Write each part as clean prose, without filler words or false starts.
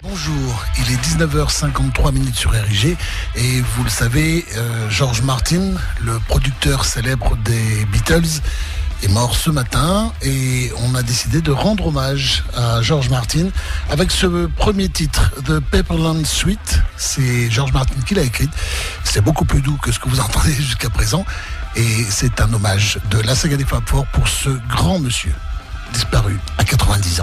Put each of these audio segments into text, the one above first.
Bonjour, il est 19h53 sur RIG et vous le savez, George Martin, le producteur célèbre des Beatles, est mort ce matin et on a décidé de rendre hommage à George Martin avec ce premier titre, The Pepperland Suite. C'est George Martin qui l'a écrit. C'est beaucoup plus doux que ce que vous entendez jusqu'à présent et c'est un hommage de la saga des Fab Four pour ce grand monsieur disparu à 90 ans.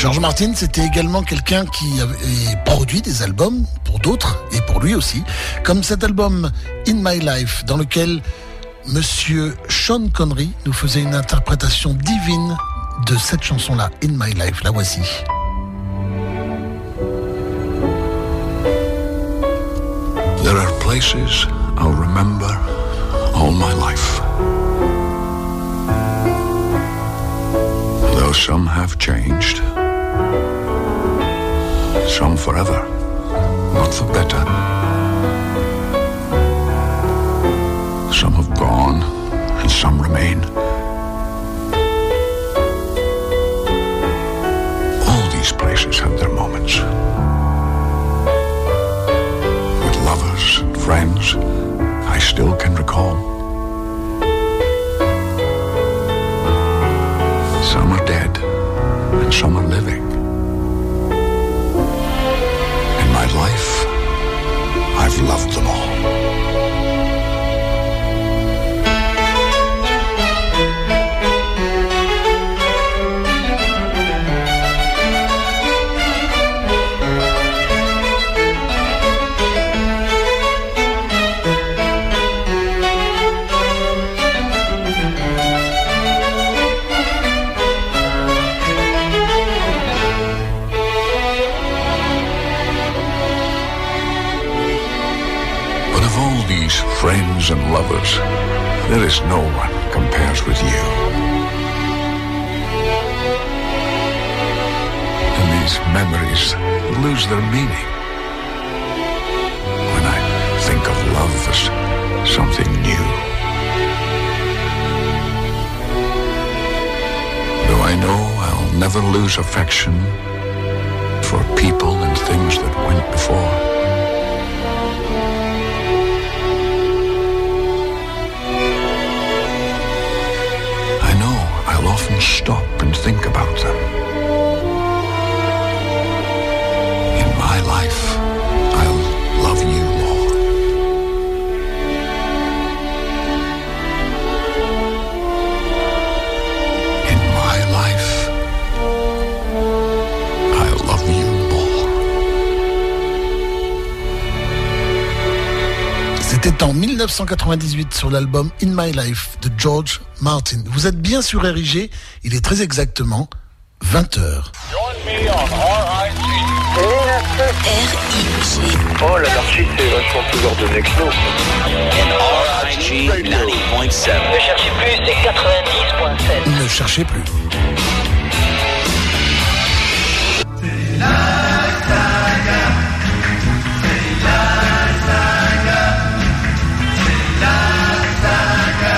George Martin, c'était également quelqu'un qui avait produit des albums pour d'autres et pour lui aussi, comme cet album In My Life, dans lequel Monsieur Sean Connery nous faisait une interprétation divine de cette chanson-là, In My Life. La voici. There are places I'll remember all my life. Though some have changed, some forever, not for better. Some have gone and some remain. All these places have their moments. With lovers and friends I still can recall. Some are dead and some are living. In my life, I've loved them all. Friends and lovers, there is no one compares with you. And these memories lose their meaning when I think of love as something new. Though I know I'll never lose affection for people and things that went before. I'll often stop and think about them. In my life, I'll love you more. In my life, I'll love you more. C'était en 1998 sur l'album In My Life de George Martin. Vous êtes bien sur RIG, il est très exactement 20h. RIG. Oh, l'anarchie, c'est vachement plus ordonné que nous. RIG 90.7. Ne cherchez plus, c'est 90.7. Ne cherchez plus. C'est la saga. C'est la saga. C'est la saga.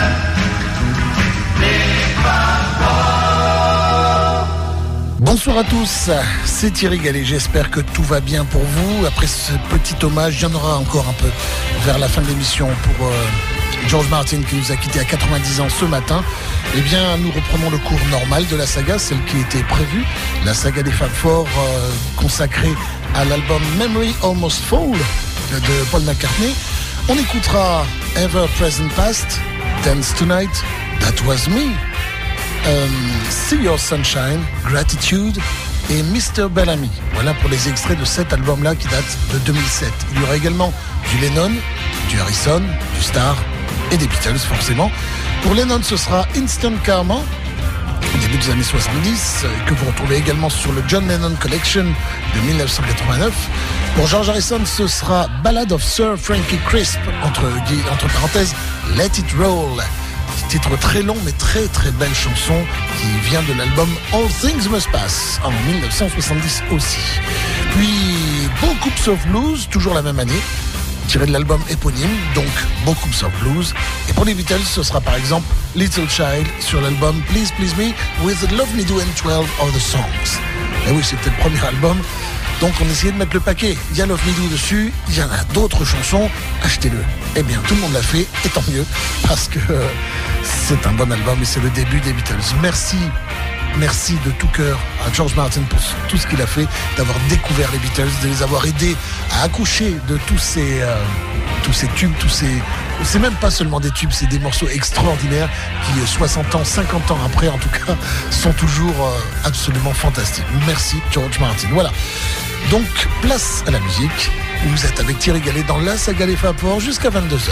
Bonsoir à tous, c'est Thierry Gallet, j'espère que tout va bien pour vous. Après ce petit hommage, il y en aura encore un peu vers la fin de l'émission pour George Martin qui nous a quittés à 90 ans ce matin. Eh bien, nous reprenons le cours normal de la saga, celle qui était prévue, la saga des Fab Four consacrée à l'album Memory Almost Full de Paul McCartney. On écoutera Ever Present Past, Dance Tonight, That Was Me, See Your Sunshine, Gratitude et Mr. Bellamy. Voilà pour les extraits de cet album-là qui date de 2007. Il y aura également du Lennon, du Harrison, du Starr et des Beatles forcément. Pour Lennon, ce sera Instant Karma, au début des années 70, que vous retrouvez également sur le John Lennon Collection de 1989. Pour George Harrison, ce sera Ballad of Sir Frankie Crisp, entre parenthèses, Let It Roll. Titre très long mais très très belle chanson qui vient de l'album All Things Must Pass en 1970 aussi. Puis Books of Blues, toujours la même année, tiré de l'album éponyme, donc Books of Blues. Et pour les Beatles, ce sera par exemple Little Child sur l'album Please Please Me with Love Me Do and 12 Other Songs. Et oui, c'était le premier album. Donc on essayait de mettre le paquet. Il y a Love Me Do dessus, il y en a d'autres chansons, achetez-le. Eh bien, tout le monde l'a fait, et tant mieux, parce que c'est un bon album et c'est le début des Beatles. Merci de tout cœur à George Martin pour tout ce qu'il a fait, d'avoir découvert les Beatles, de les avoir aidés à accoucher de tous ces tubes, tous ces c'est même pas seulement des tubes, c'est des morceaux extraordinaires qui 60 ans, 50 ans après en tout cas, sont toujours absolument fantastiques. Merci George Martin. Voilà. Donc place à la musique. Vous êtes avec Thierry Gallet dans la saga des Faport jusqu'à 22h.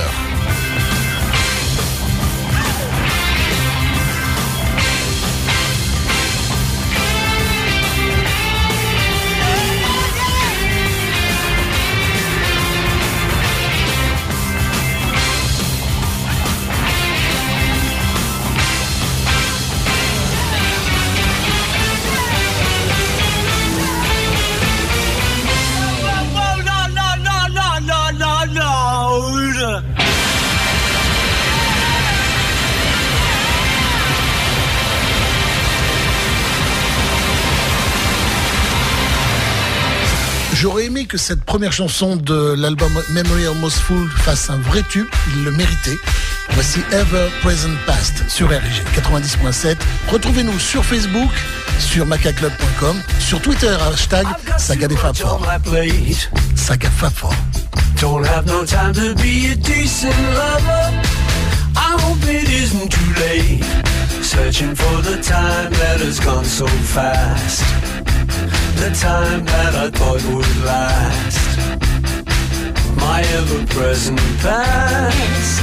J'aurais aimé que cette première chanson de l'album Memory Almost Full fasse un vrai tube, il le méritait. Voici Ever Present Past sur RG 90.7. Retrouvez-nous sur Facebook, sur macaclub.com, sur Twitter, hashtag Saga des Faport. Saga Faport. Don't have no time to be a decent lover. I hope it isn't too late. Searching for the time that has gone so fast. The time that I thought would last. My ever-present past.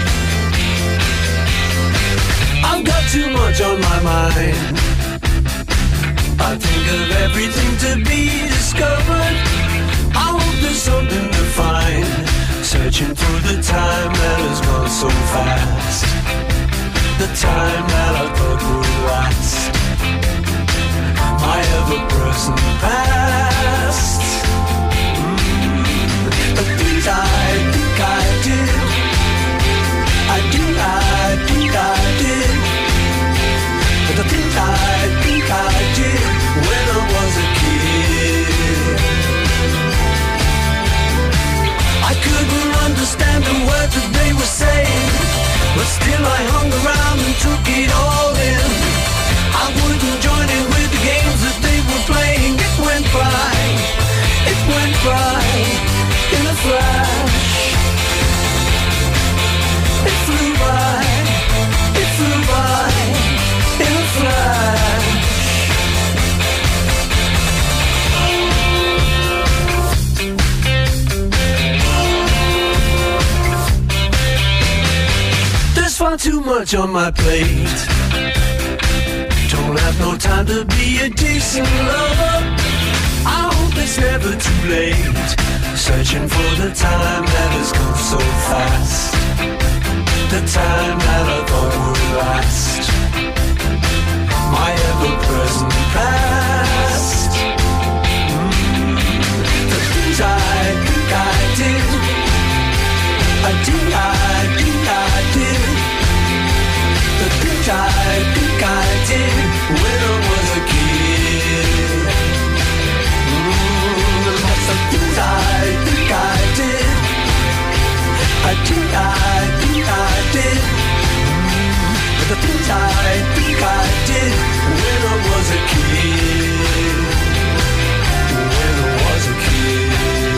I've got too much on my mind. I think of everything to be discovered. I hope there's something to find. Searching through the time that has gone so fast. The time that I thought would last. My ever-present past. The things I think I did. I think I did. But the things I think I did when I was a kid. I couldn't understand the words that they were saying, but still I hung around and took it all in. I wouldn't join in with the games that they were playing. It went by in a flash. It flew by in a flash. There's far too much on my plate. Don't have no time to be a decent lover. I hope it's never too late. Searching for the time that has gone so fast. The time that I thought would last. My ever-present past. The things I think I did. I think I did. The things I think I did when I was a kid. Lots of things I think I did. I think I did. But the things I think I did when I was a kid. When I was a kid.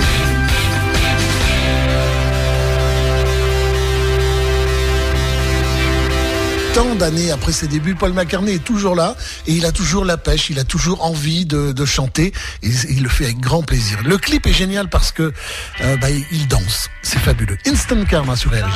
Tant d'années après ses débuts, Paul McCartney est toujours là et il a toujours la pêche, il a toujours envie de chanter et il le fait avec grand plaisir. Le clip est génial parce que il danse, c'est fabuleux. Instant Karma sur RG.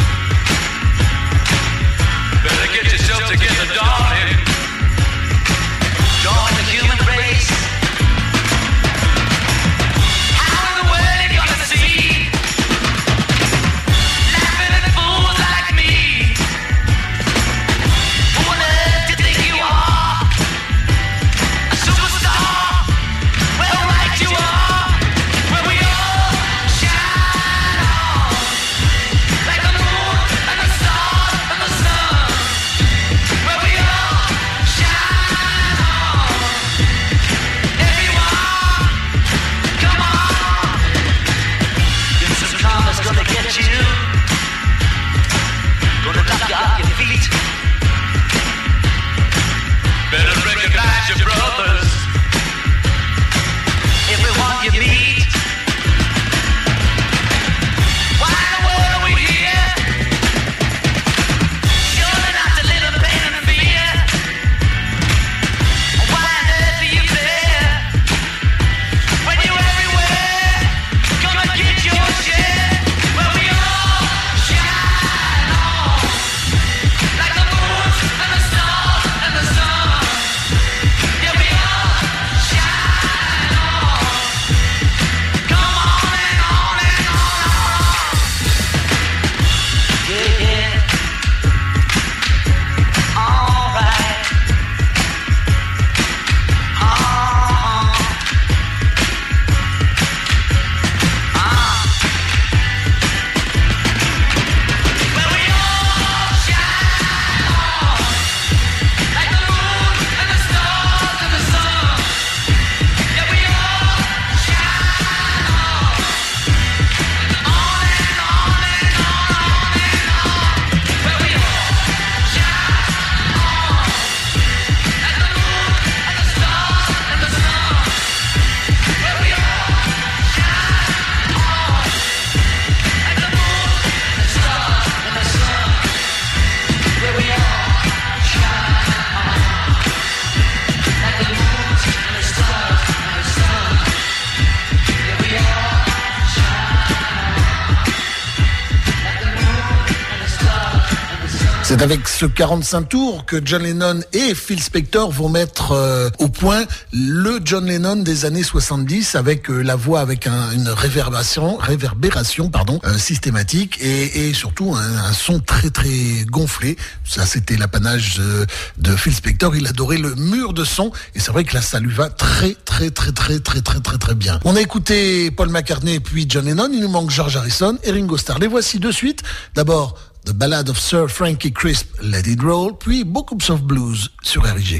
Better get yourself together, darling. C'est avec ce 45 tours que John Lennon et Phil Spector vont mettre au point le John Lennon des années 70 avec la voix avec une réverbération systématique et surtout un son très très gonflé. Ça c'était l'apanage de Phil Spector. Il adorait le mur de son et c'est vrai que là ça lui va très très très très très très très très bien. On a écouté Paul McCartney puis John Lennon. Il nous manque George Harrison et Ringo Starr. Les voici de suite. D'abord The Ballad of Sir Frankie Crisp, Let It Roll, puis Books of Blues sur RIG.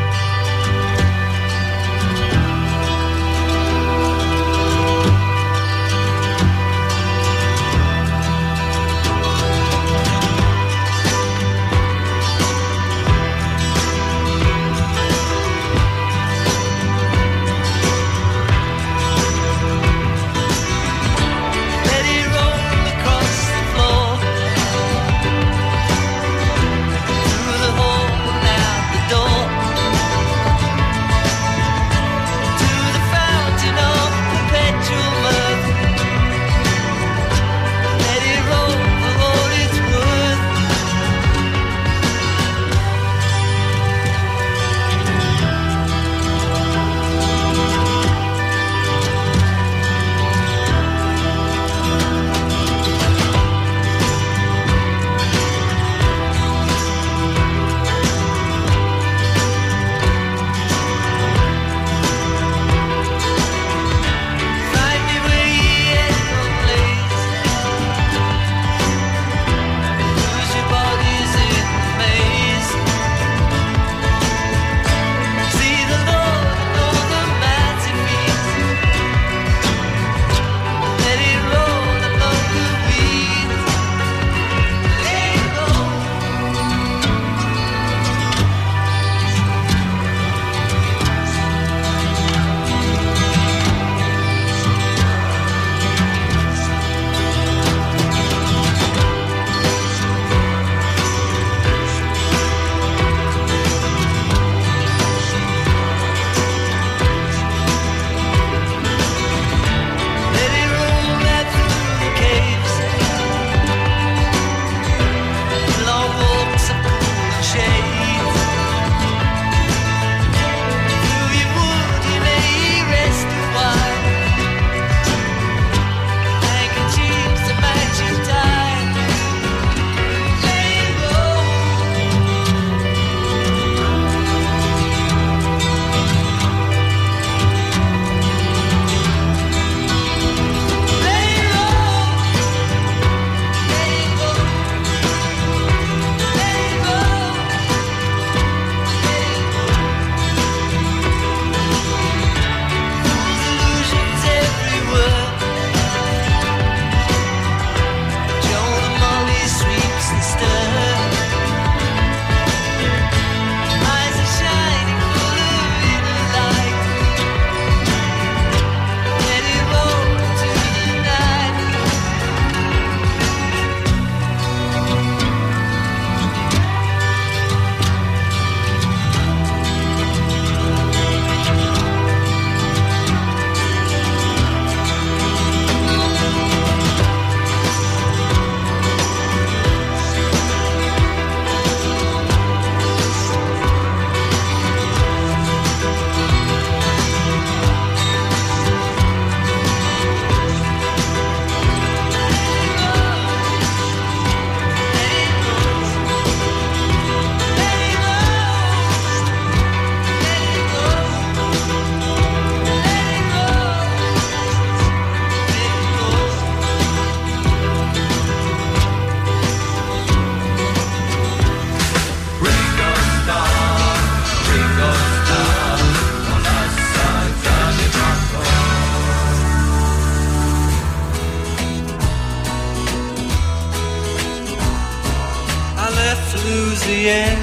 Louisiana,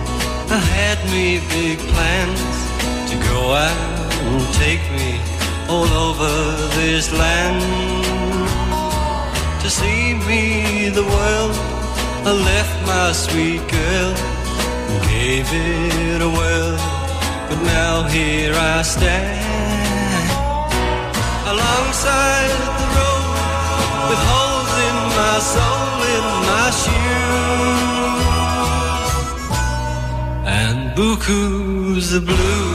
I had me big plans to go out and take me all over this land. To see me the world, I left my sweet girl and gave it a whirl. But now here I stand alongside the road with holes in my soul, in my shoes. bukus of blue.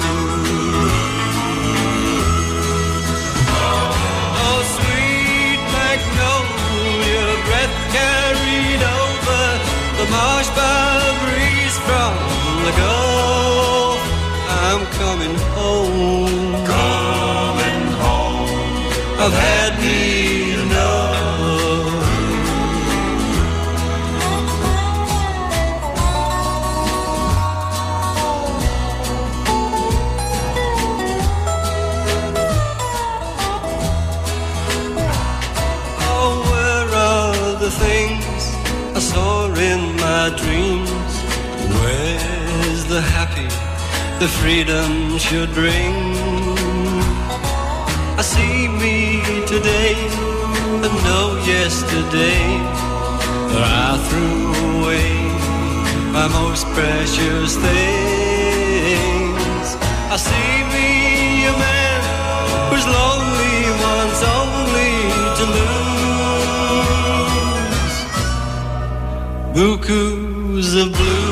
Oh, sweet magnolia, breath carried over the marsh by breeze from the Gulf. I'm coming home, coming home. I've had me enough. Oh, where are the things I saw in my dreams? Where's the happy the freedom should bring? I see me today and know yesterday that I threw away my most precious things. I see me a man who's lonely wants only to lose. Bukus of blue.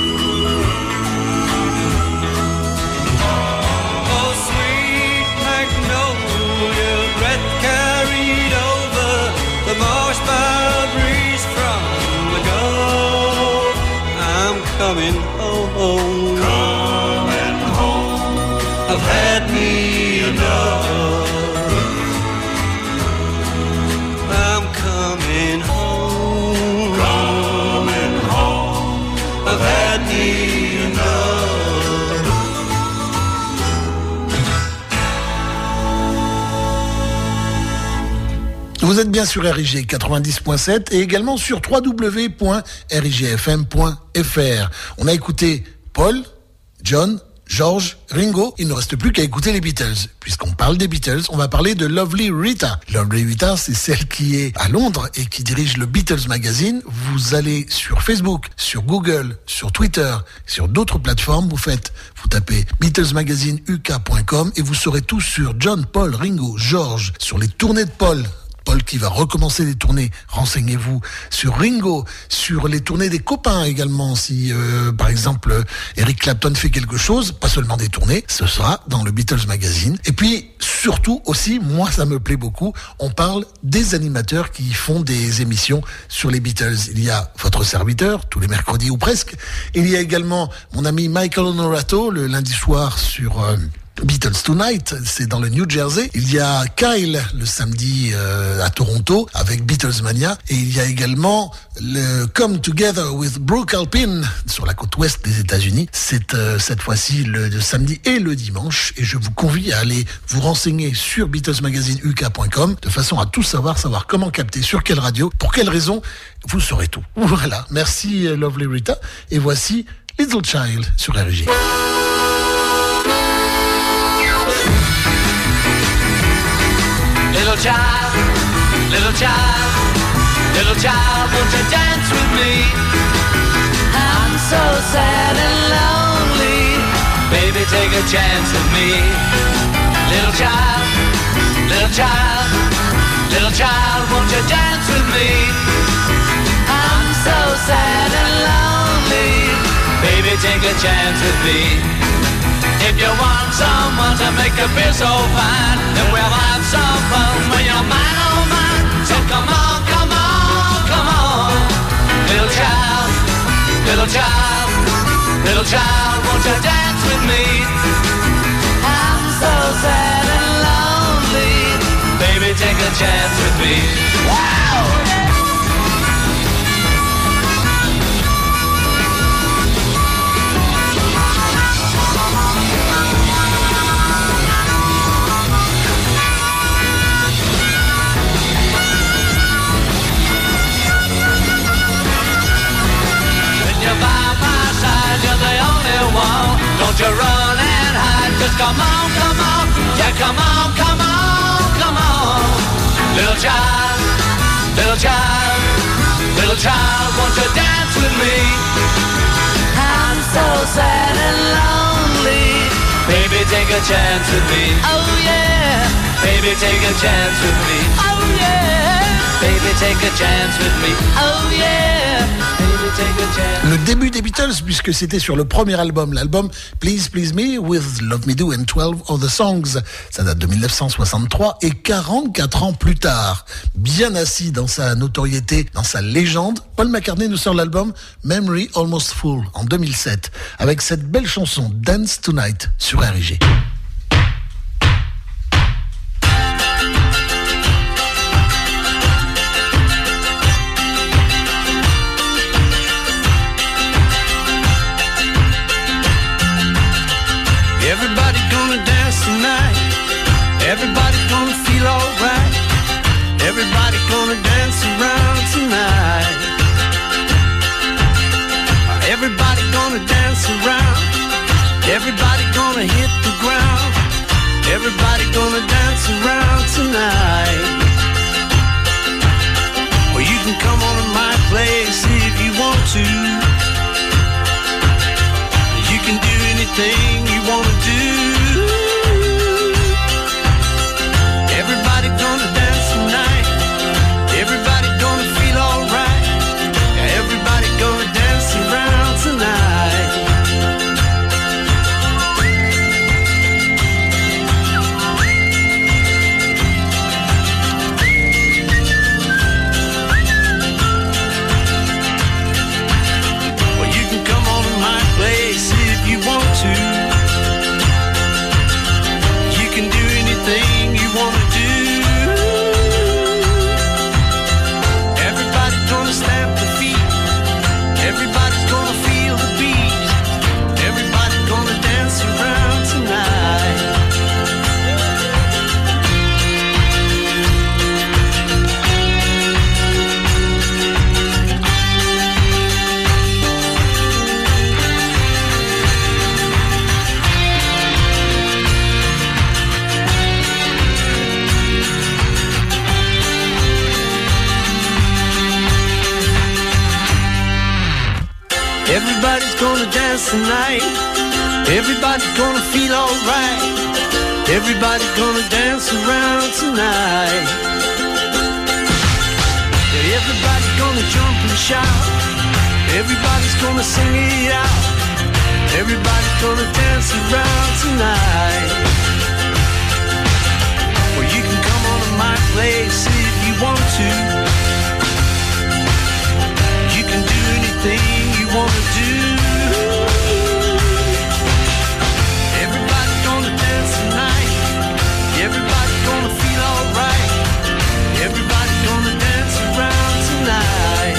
Coming home, coming home. I've had me enough. I'm coming home, coming home. I've had me enough. Vous êtes bien sur RIG 90.7 et également sur www.rigfm.fr. On a écouté Paul, John, George, Ringo. Il ne reste plus qu'à écouter les Beatles. Puisqu'on parle des Beatles, on va parler de Lovely Rita. Lovely Rita, c'est celle qui est à Londres et qui dirige le Beatles Magazine. Vous allez sur Facebook, sur Google, sur Twitter, sur d'autres plateformes. Vous tapez BeatlesMagazineUK.com et vous saurez tout sur John, Paul, Ringo, George, sur les tournées de Paul qui va recommencer les tournées. Renseignez-vous sur Ringo, sur les tournées des copains également. Si, par exemple, Eric Clapton fait quelque chose, pas seulement des tournées, ce sera dans le Beatles Magazine. Et puis, surtout aussi, moi, ça me plaît beaucoup, on parle des animateurs qui font des émissions sur les Beatles. Il y a votre serviteur, tous les mercredis ou presque. Il y a également mon ami Michael Honorato, le lundi soir sur... Beatles Tonight, c'est dans le New Jersey. Il y a Kyle le samedi à Toronto avec Beatlesmania et il y a également le Come Together with Brooke Alpin sur la côte ouest des États-Unis. C'est cette fois-ci le samedi et le dimanche et je vous convie à aller vous renseigner sur BeatlesMagazineUK.com de façon à tout savoir comment capter, sur quelle radio, pour quelle raison, vous saurez tout. Voilà, merci Lovely Rita et voici Little Child sur RG. Little child, little child, little child, won't you dance with me? I'm so sad and lonely, baby, take a chance with me. Little child, little child, little child, won't you dance with me? I'm so sad and lonely, baby, take a chance with me. If you want someone to make you feel so fine, then we'll have some fun when you're mine, oh mine. So come on, come on, come on. Little child, little child, little child, won't you dance with me? I'm so sad and lonely, baby, take a chance with me. Wow! You're the only one. Don't you run and hide. Just come on, come on. Yeah, come on, come on, come on. Little child, little child, little child, won't you dance with me? I'm so sad and lonely. Baby, take a chance with me. Oh yeah. Baby, take a chance with me. Oh yeah. Baby, take a chance with me. Oh yeah. Baby, Le début des Beatles, puisque c'était sur le premier album, l'album Please Please Me with Love Me Do and 12 Other Songs. Ça date de 1963 et 44 ans plus tard, bien assis dans sa notoriété, dans sa légende, Paul McCartney nous sort l'album Memory Almost Full en 2007 avec cette belle chanson Dance Tonight sur RG. Everybody gonna dance tonight. Everybody gonna feel alright. Everybody gonna dance around tonight. Everybody gonna dance around. Everybody gonna hit the ground. Everybody gonna dance around tonight. Well, you can come on to my place if you want to. You can do anything you wanna do. Everybody gonna dance tonight. Everybody gonna feel alright. Everybody gonna dance around tonight. Well, you can come on to my place if you want to. You can do anything you wanna do. Everybody's gonna stamp their feet. Everybody's gonna feel the beat. Everybody's gonna dance around tonight. Everybody's gonna dance tonight. Everybody's gonna feel alright. Everybody's gonna dance around tonight. Everybody's gonna jump and shout. Everybody's gonna sing it out. Everybody's gonna dance around tonight. Well, you can come on to my place if you want to. You can do anything you wanna do. Everybody's gonna dance tonight. Everybody's gonna feel alright. Everybody's gonna dance around tonight.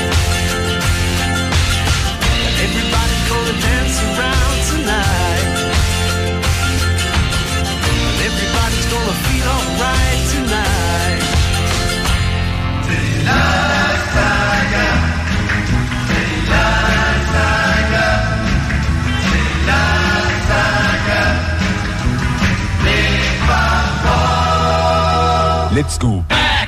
Everybody's gonna dance around tonight. Everybody's gonna feel alright tonight. C'est la saga. C'est la saga. C'est la saga. Les paroles. Let's go.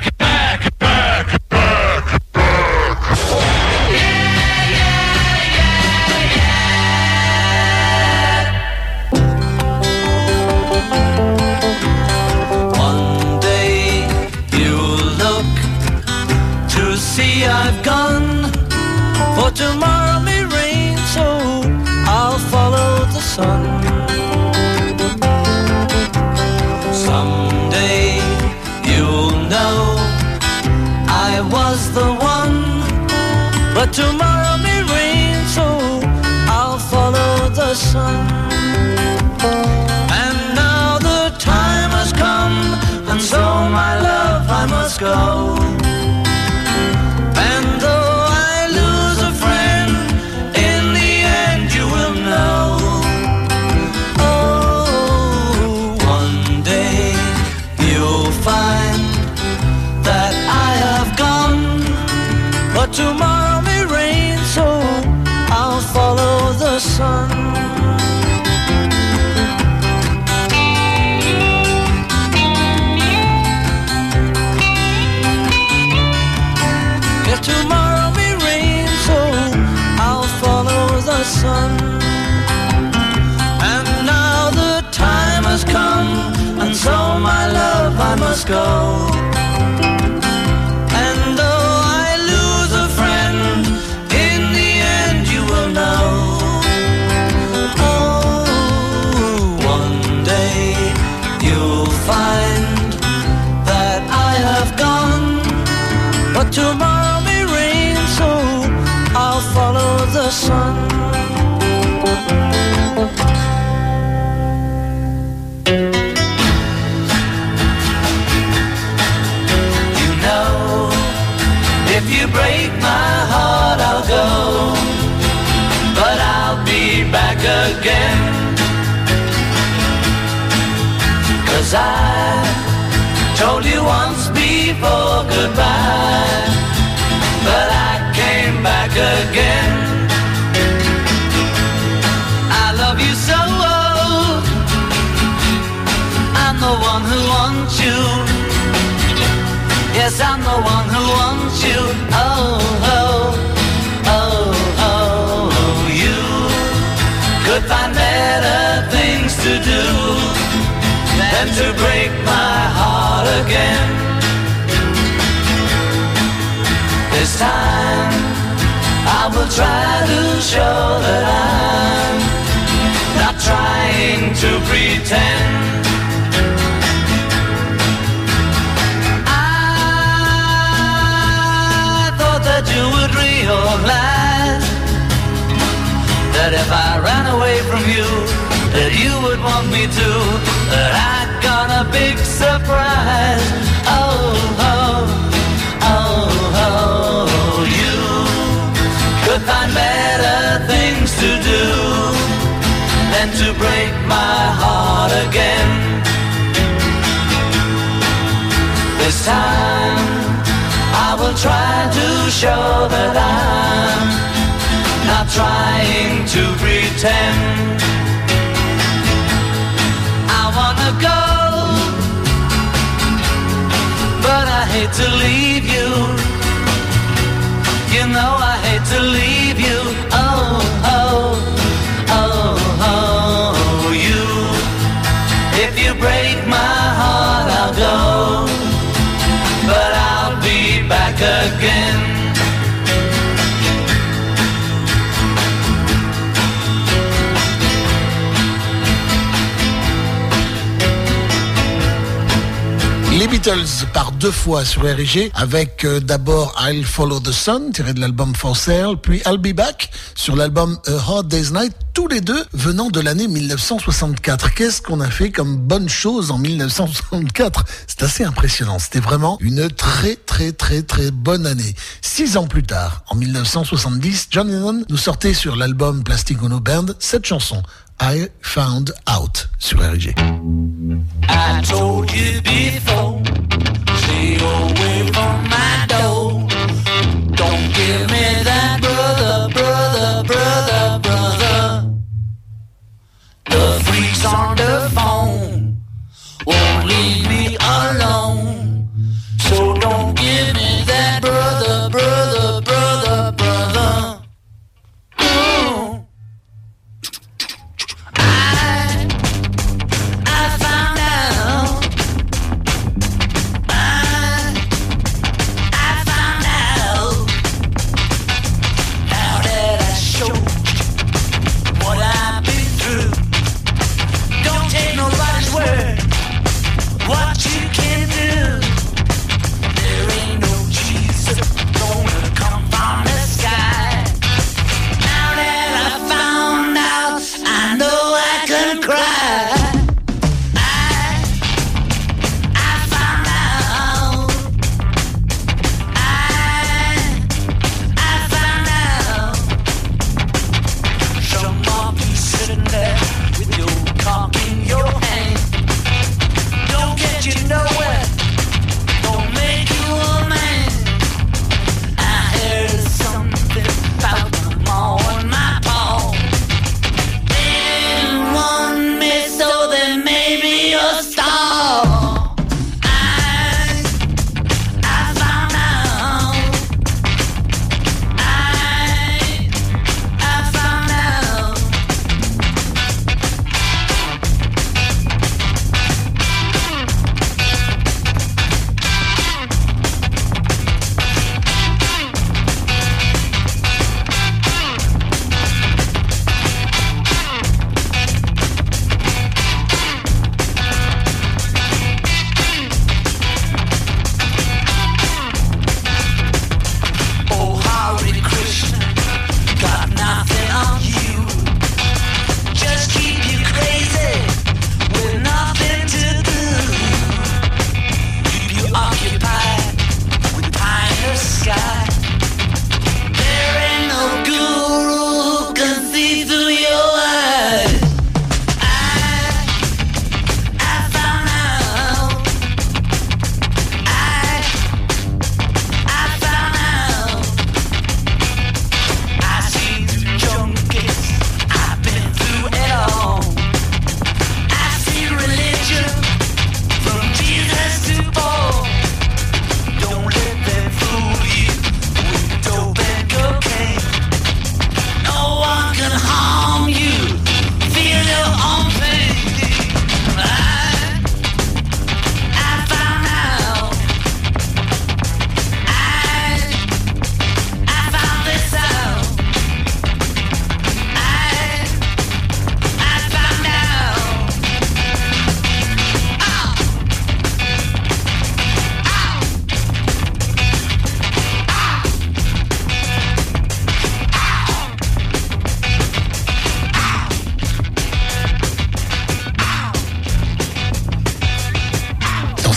One day you'll look to see I've gone, for tomorrow may rain, so I'll follow the sun. Someday you'll know I was the one, but tomorrow may rain, so I'll follow the sun. And now the time has come, and so my love I must go. And though I lose a friend, in the end you will know. Oh, one day you'll find that I have gone, but tomorrow may rain, so I'll follow the sun. If tomorrow may rain, so I'll follow the sun. And now the time has come, and so my love I must go. And though I lose a friend, in the find that I have gone, but tomorrow may rain, so I'll follow the sun. You know, if you break my heart, I'll go, but I'll be back again. 'Cause I told you once before goodbye, but I came back again. I love you so, I'm the one who wants you. Yes, I'm the one who wants you. Oh, oh, oh, oh, you could find better things to do than to break my heart again. This time I will try to show that I'm not trying to pretend. I thought that you would realize that if I ran away from you, that you would want me to, that I got a big surprise. Oh, oh, oh, oh, you could find better things to do than to break my heart again. This time I will try to show that I'm not trying to pretend. Go, but I hate to leave you. You know I hate to leave you. Oh, oh, oh, oh, you. If you break my heart, I'll go, but I'll be back again. Les Beatles par deux fois sur RG avec d'abord I'll Follow the Sun tiré de l'album For Sale, puis I'll Be Back sur l'album A Hard Day's Night, tous les deux venant de l'année 1964. Qu'est-ce qu'on a fait comme bonne chose en 1964? C'est assez impressionnant, c'était vraiment une très très très très bonne année. 6 ans plus tard, en 1970, John Lennon nous sortait sur l'album Plastic Ono Band cette chanson I Found Out sur RG. I told you before, stay away from my door. Don't give me that brother, brother, brother, brother. The freaks on the phone won't leave me alone. So don't give me that brother, brother, brother, brother. Ooh. What you can do.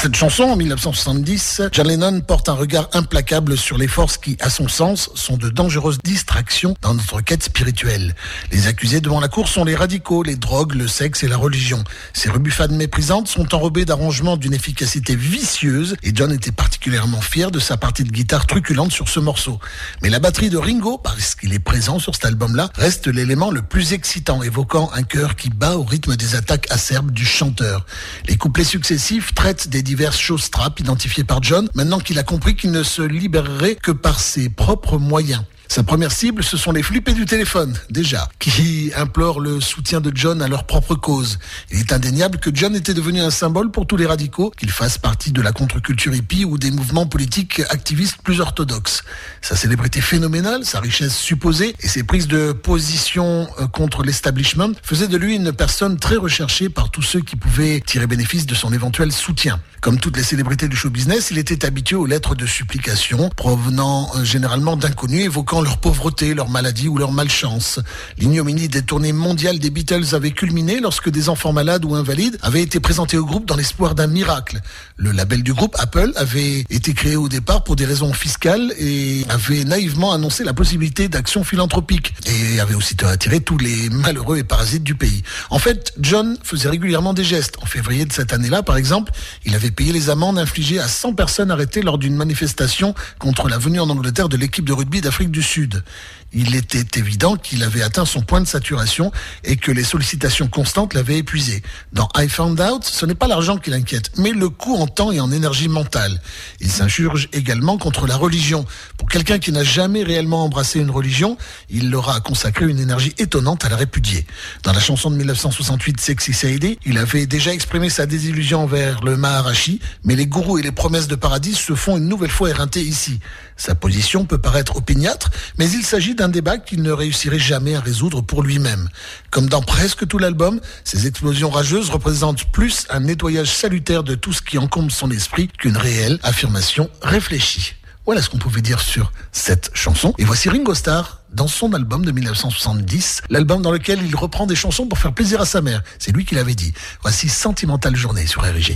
cette chanson, en 1970, John Lennon porte un regard implacable sur les forces qui, à son sens, sont de dangereuses distractions dans notre quête spirituelle. Les accusés devant la cour sont les radicaux, les drogues, le sexe et la religion. Ces rebuffades méprisantes sont enrobées d'arrangements d'une efficacité vicieuse et John était particulièrement fier de sa partie de guitare truculente sur ce morceau. Mais la batterie de Ringo, parce qu'il est présent sur cet album-là, reste l'élément le plus excitant, évoquant un chœur qui bat au rythme des attaques acerbes du chanteur. Les couplets successifs traitent des diverses choses trappes identifiées par John, maintenant qu'il a compris qu'il ne se libérerait que par ses propres moyens. Sa première cible, ce sont les flippés du téléphone, déjà, qui implorent le soutien de John à leur propre cause. Il est indéniable que John était devenu un symbole pour tous les radicaux, qu'ils fassent partie de la contre-culture hippie ou des mouvements politiques activistes plus orthodoxes. Sa célébrité phénoménale, sa richesse supposée et ses prises de position contre l'establishment faisaient de lui une personne très recherchée par tous ceux qui pouvaient tirer bénéfice de son éventuel soutien. Comme toutes les célébrités du show business, il était habitué aux lettres de supplication provenant généralement d'inconnus évoquant leur pauvreté, leur maladie ou leur malchance. L'ignominie des tournées mondiales des Beatles avait culminé lorsque des enfants malades ou invalides avaient été présentés au groupe dans l'espoir d'un miracle. Le label du groupe, Apple, avait été créé au départ pour des raisons fiscales et avait naïvement annoncé la possibilité d'actions philanthropiques et avait aussitôt attiré tous les malheureux et parasites du pays. En fait, John faisait régulièrement des gestes. En février de cette année-là, par exemple, il avait payé les amendes infligées à 100 personnes arrêtées lors d'une manifestation contre la venue en Angleterre de l'équipe de rugby d'Afrique du Sud. Il était évident qu'il avait atteint son point de saturation et que les sollicitations constantes l'avaient épuisé. Dans I Found Out, ce n'est pas l'argent qui l'inquiète, mais le coût en temps et en énergie mentale. Il s'insurge également contre la religion. Pour quelqu'un qui n'a jamais réellement embrassé une religion, il leur a consacré une énergie étonnante à la répudier. Dans la chanson de 1968, Sexy Sadie, il avait déjà exprimé sa désillusion envers le Maharishi, mais les gourous et les promesses de paradis se font une nouvelle fois éreinter ici. Sa position peut paraître opiniâtre, mais il s'agit d'un débat qu'il ne réussirait jamais à résoudre pour lui-même. Comme dans presque tout l'album, ces explosions rageuses représentent plus un nettoyage salutaire de tout ce qui encombre son esprit qu'une réelle affirmation réfléchie. Voilà ce qu'on pouvait dire sur cette chanson. Et voici Ringo Starr dans son album de 1970, l'album dans lequel il reprend des chansons pour faire plaisir à sa mère. C'est lui qui l'avait dit. Voici Sentimentale Journée sur RG.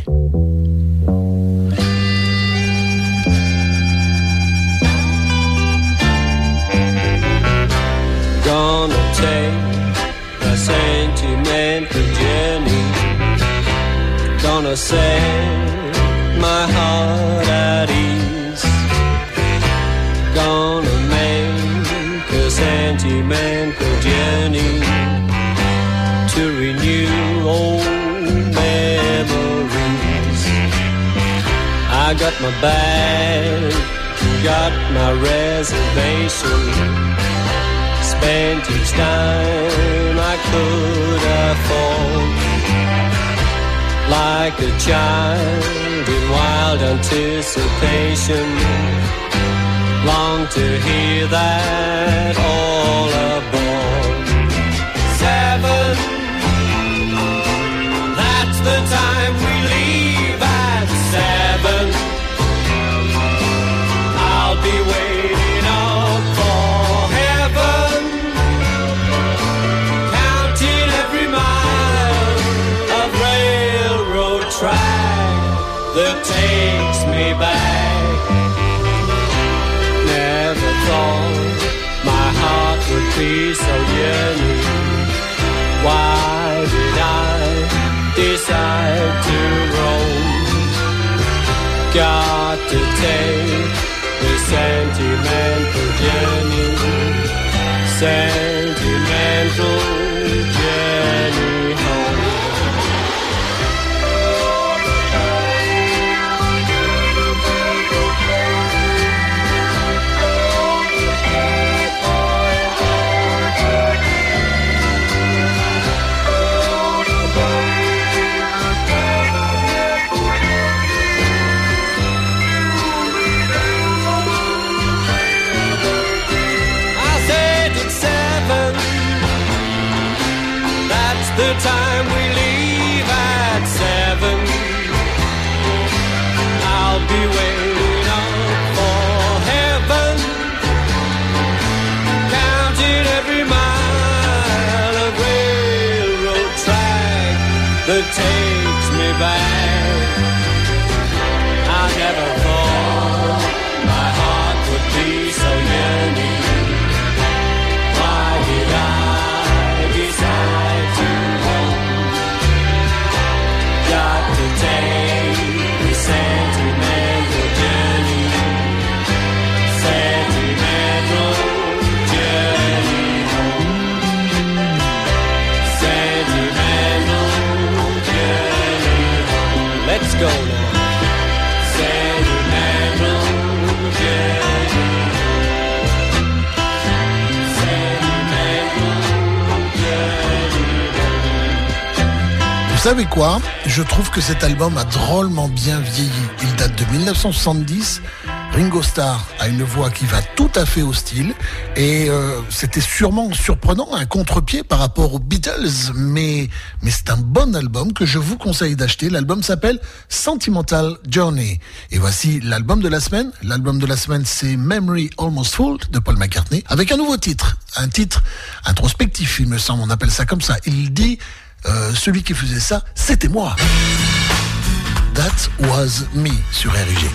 Gonna take a sentimental journey. Gonna set my heart at ease. Gonna make a sentimental journey to renew old memories. I got my bag, got my reservation. Spent each time I could afford, like a child in wild anticipation. Long to hear that all aboard. 7, that's the time we leave at 7. I'll be waiting up for heaven, counting every mile of railroad track that takes me back. Never thought my heart would be so yearning. Why did I decide to roam? Got to take the sentimental journey, sentimental journey home. The time we leave at 7. I'll be waiting up for heaven, counting every mile of railroad track that takes me back. Let's go now. Sentimental journey. Sentimental journey. Vous savez quoi ? Je trouve que cet album a drôlement bien vieilli. Il date de 1970. Ringo Starr a une voix qui va tout à fait au style et c'était sûrement surprenant, un contre-pied par rapport aux Beatles, mais c'est un bon album que je vous conseille d'acheter. L'album s'appelle Sentimental Journey. Et voici l'album de la semaine. L'album de la semaine, c'est Memory Almost Full de Paul McCartney, avec un nouveau titre, un titre introspectif, il me semble, on appelle ça comme ça. Il dit, celui qui faisait ça, c'était moi. That was me sur RG.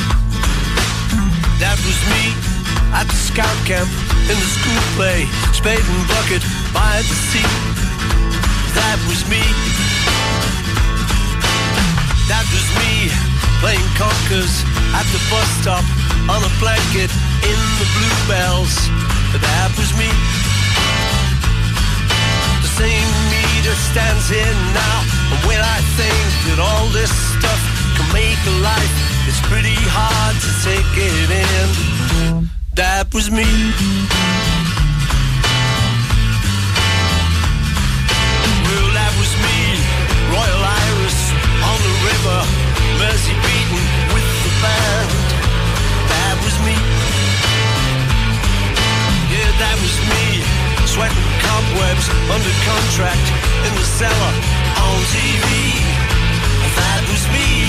That was me at the scout camp in the school play, spade and bucket by the sea. That was me. That was me playing conkers at the bus stop on a blanket in the bluebells. That was me. The same me that stands here now. And when I think that all this stuff can make a life, it's pretty hard to take it in. That was me. Well, that was me. Royal Iris on the river, Mersey beaten with the band. That was me. Yeah, that was me. Sweating cobwebs under contract in the cellar on TV. That was me.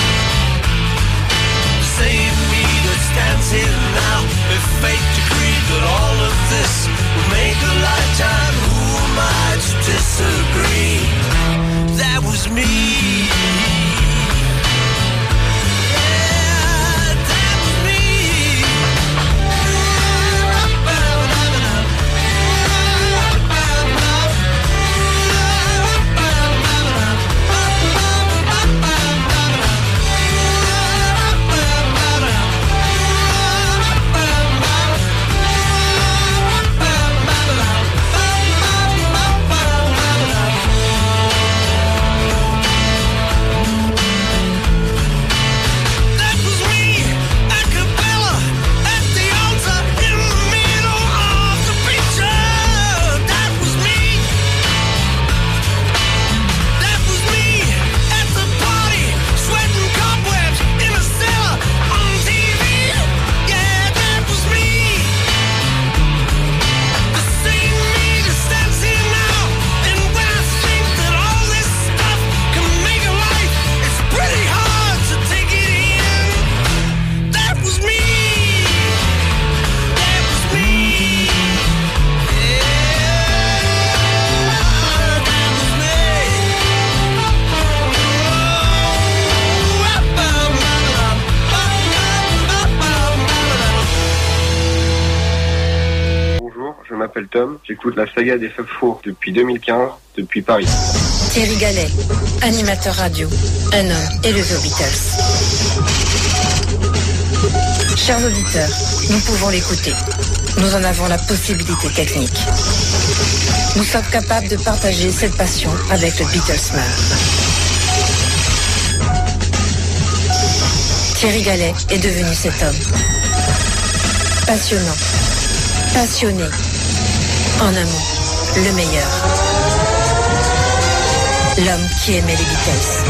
Same me that stands here now. If fate decreed that all of this would make a lifetime, who am I to disagree? That was me. Yeah, that was me. Je m'appelle Tom, j'écoute la saga des Fab Four depuis 2015, depuis Paris. Thierry Gallet, animateur radio, un homme élevé aux Beatles. Chers auditeurs, nous pouvons l'écouter. Nous en avons la possibilité technique. Nous sommes capables de partager cette passion avec le Beatlesman. Thierry Gallet est devenu cet homme. Passionnant, passionné, en un mot, le meilleur. L'homme qui aimait les Beatles.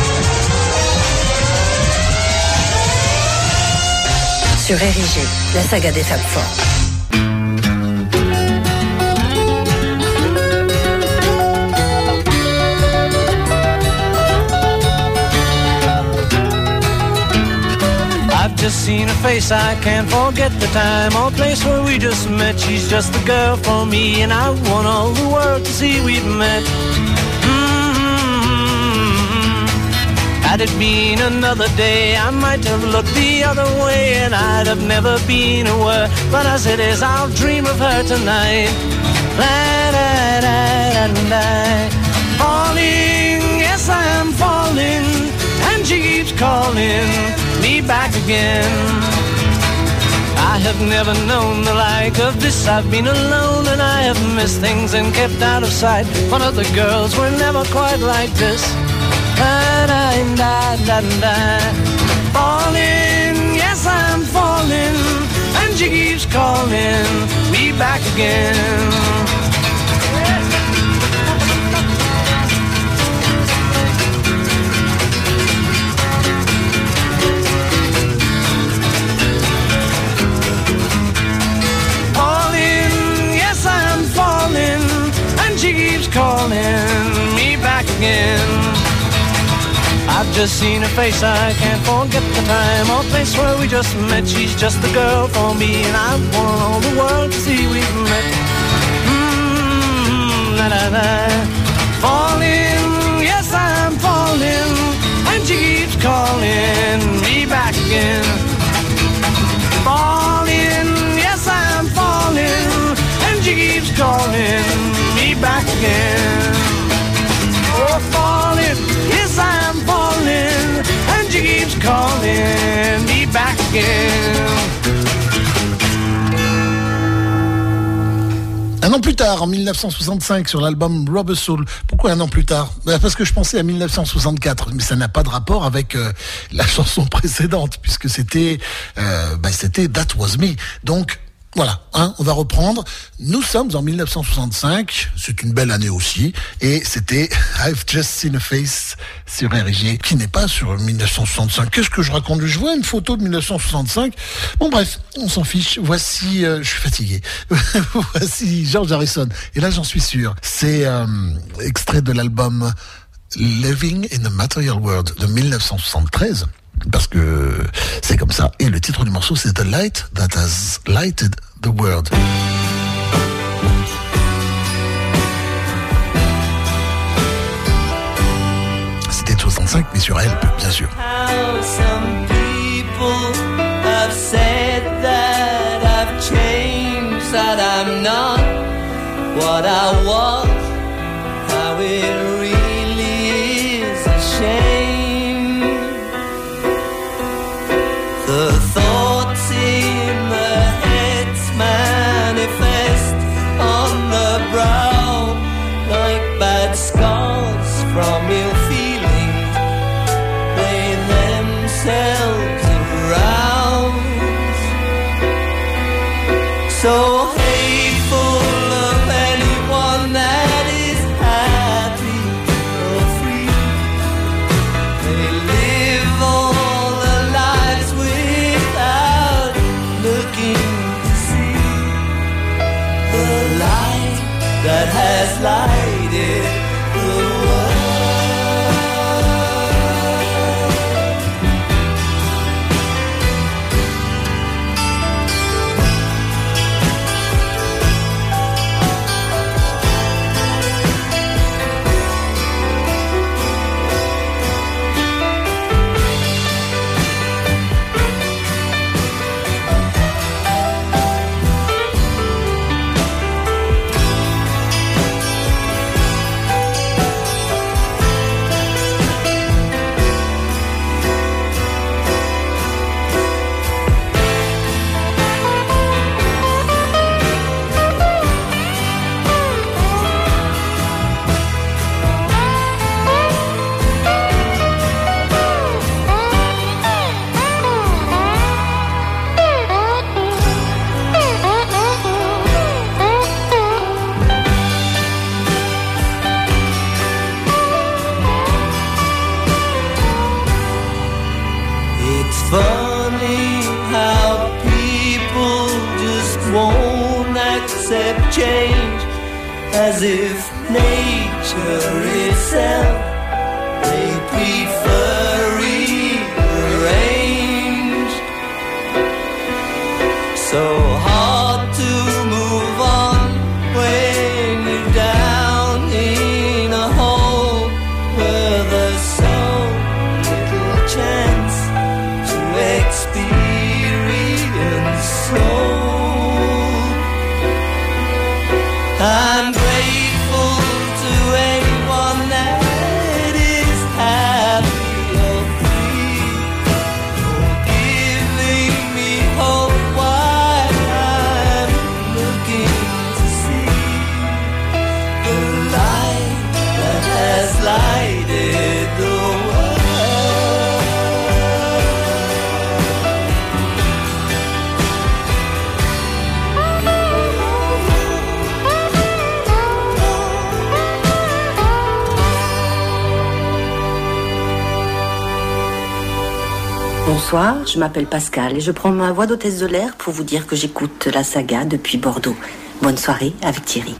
Sur RG, la saga des Fab Four. I've just seen her face, I can't forget the time or place where we just met. She's just the girl for me, and I want all the world to see we've met. Had it been another day, I might have looked the other way, and I'd have never been aware. But as it is, I'll dream of her tonight. Falling, yes I am falling, and she keeps calling me back again. I have never known the like of this. I've been alone and I have missed things and kept out of sight. But other girls were never quite like this. Falling, yes, I'm falling, and she keeps calling me back again. She keeps calling me back again. I've just seen her face, I can't forget the time or place where we just met. She's just the girl for me, and I want all the world to see we've met. La-da-da. Falling, yes, I'm falling, and she keeps calling me back again. Falling, yes, I'm falling, and she keeps calling me back again. Oh, falling, yes, I'm falling, and she keeps calling me back again. Un an plus tard, en 1965, sur l'album Rubber Soul. Pourquoi un an plus tard ? Parce que je pensais à 1964, mais ça n'a pas de rapport avec la chanson précédente, puisque c'était That Was Me. Donc, voilà, on va reprendre. Nous sommes en 1965, c'est une belle année aussi, et c'était I've Just Seen a Face sur RG, qui n'est pas sur 1965. Qu'est-ce que je raconte ? Je vois une photo de 1965. Bon bref, on s'en fiche. Voici, je suis fatigué. Voici George Harrison. Et là, j'en suis sûr. C'est extrait de l'album Living in a Material World de 1973. Parce que c'est comme ça. Et le titre du morceau, c'est The Light That Has Lighted the World. C'était 65, mais sur elle, bien sûr. How some people have said that I've changed, that I'm not what I was, how it really is a shame. The thoughts in the heads manifest on the brow like bad scars from ill feeling. They themselves arouse. So hateful of anyone that is happy or free. They live all their lives without looking to see the light that has lighted the world. Funny how people just won't accept change, as if nature itself they prefer rearranged. So hard to move on when you're down in a hole where there's so little chance experience slow. I'm grateful to anyone that is happy Bonsoir, je m'appelle Pascal et je prends ma voix d'hôtesse de l'air pour vous dire que j'écoute la saga depuis Bordeaux. Bonne soirée avec Thierry.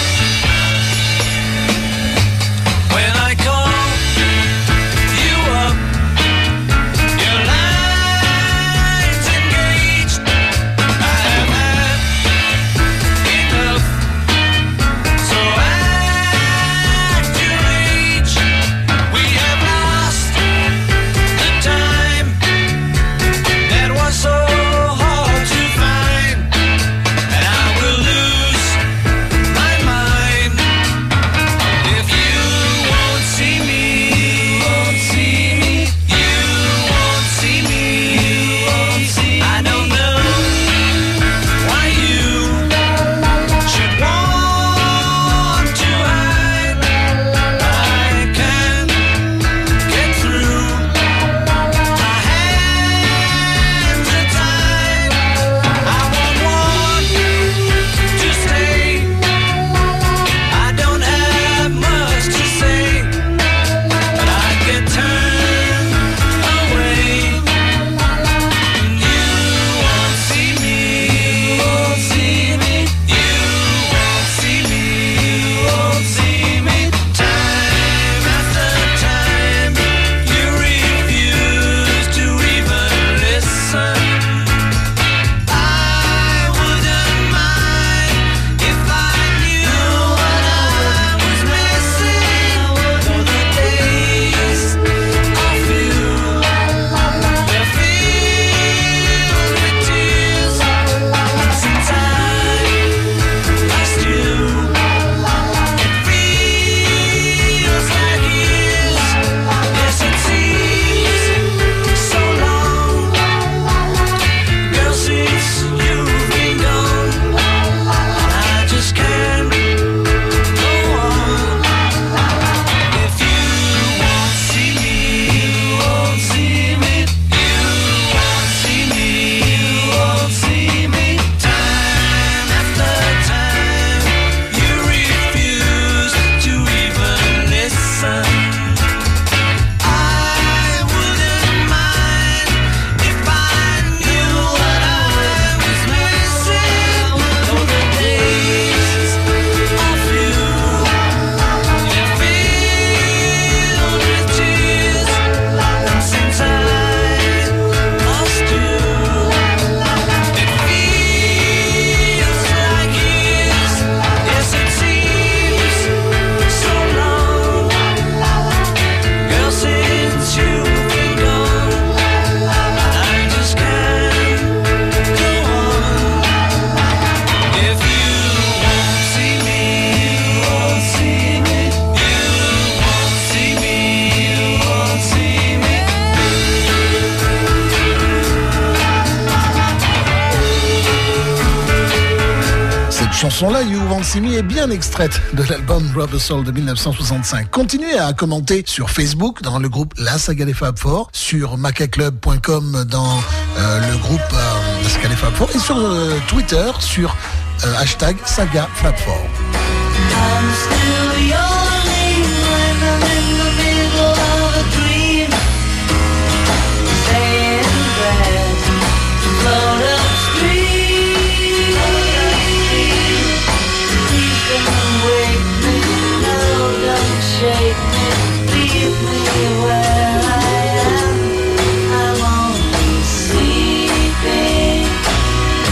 chanson-là, You Won't See Me, est bien extraite de l'album Rubber Soul de 1965. Continuez à commenter sur Facebook dans le groupe La Saga des Fab Four, sur macaclub.com dans le groupe La Saga des Fab Four et sur Twitter sur hashtag Saga Fab Four.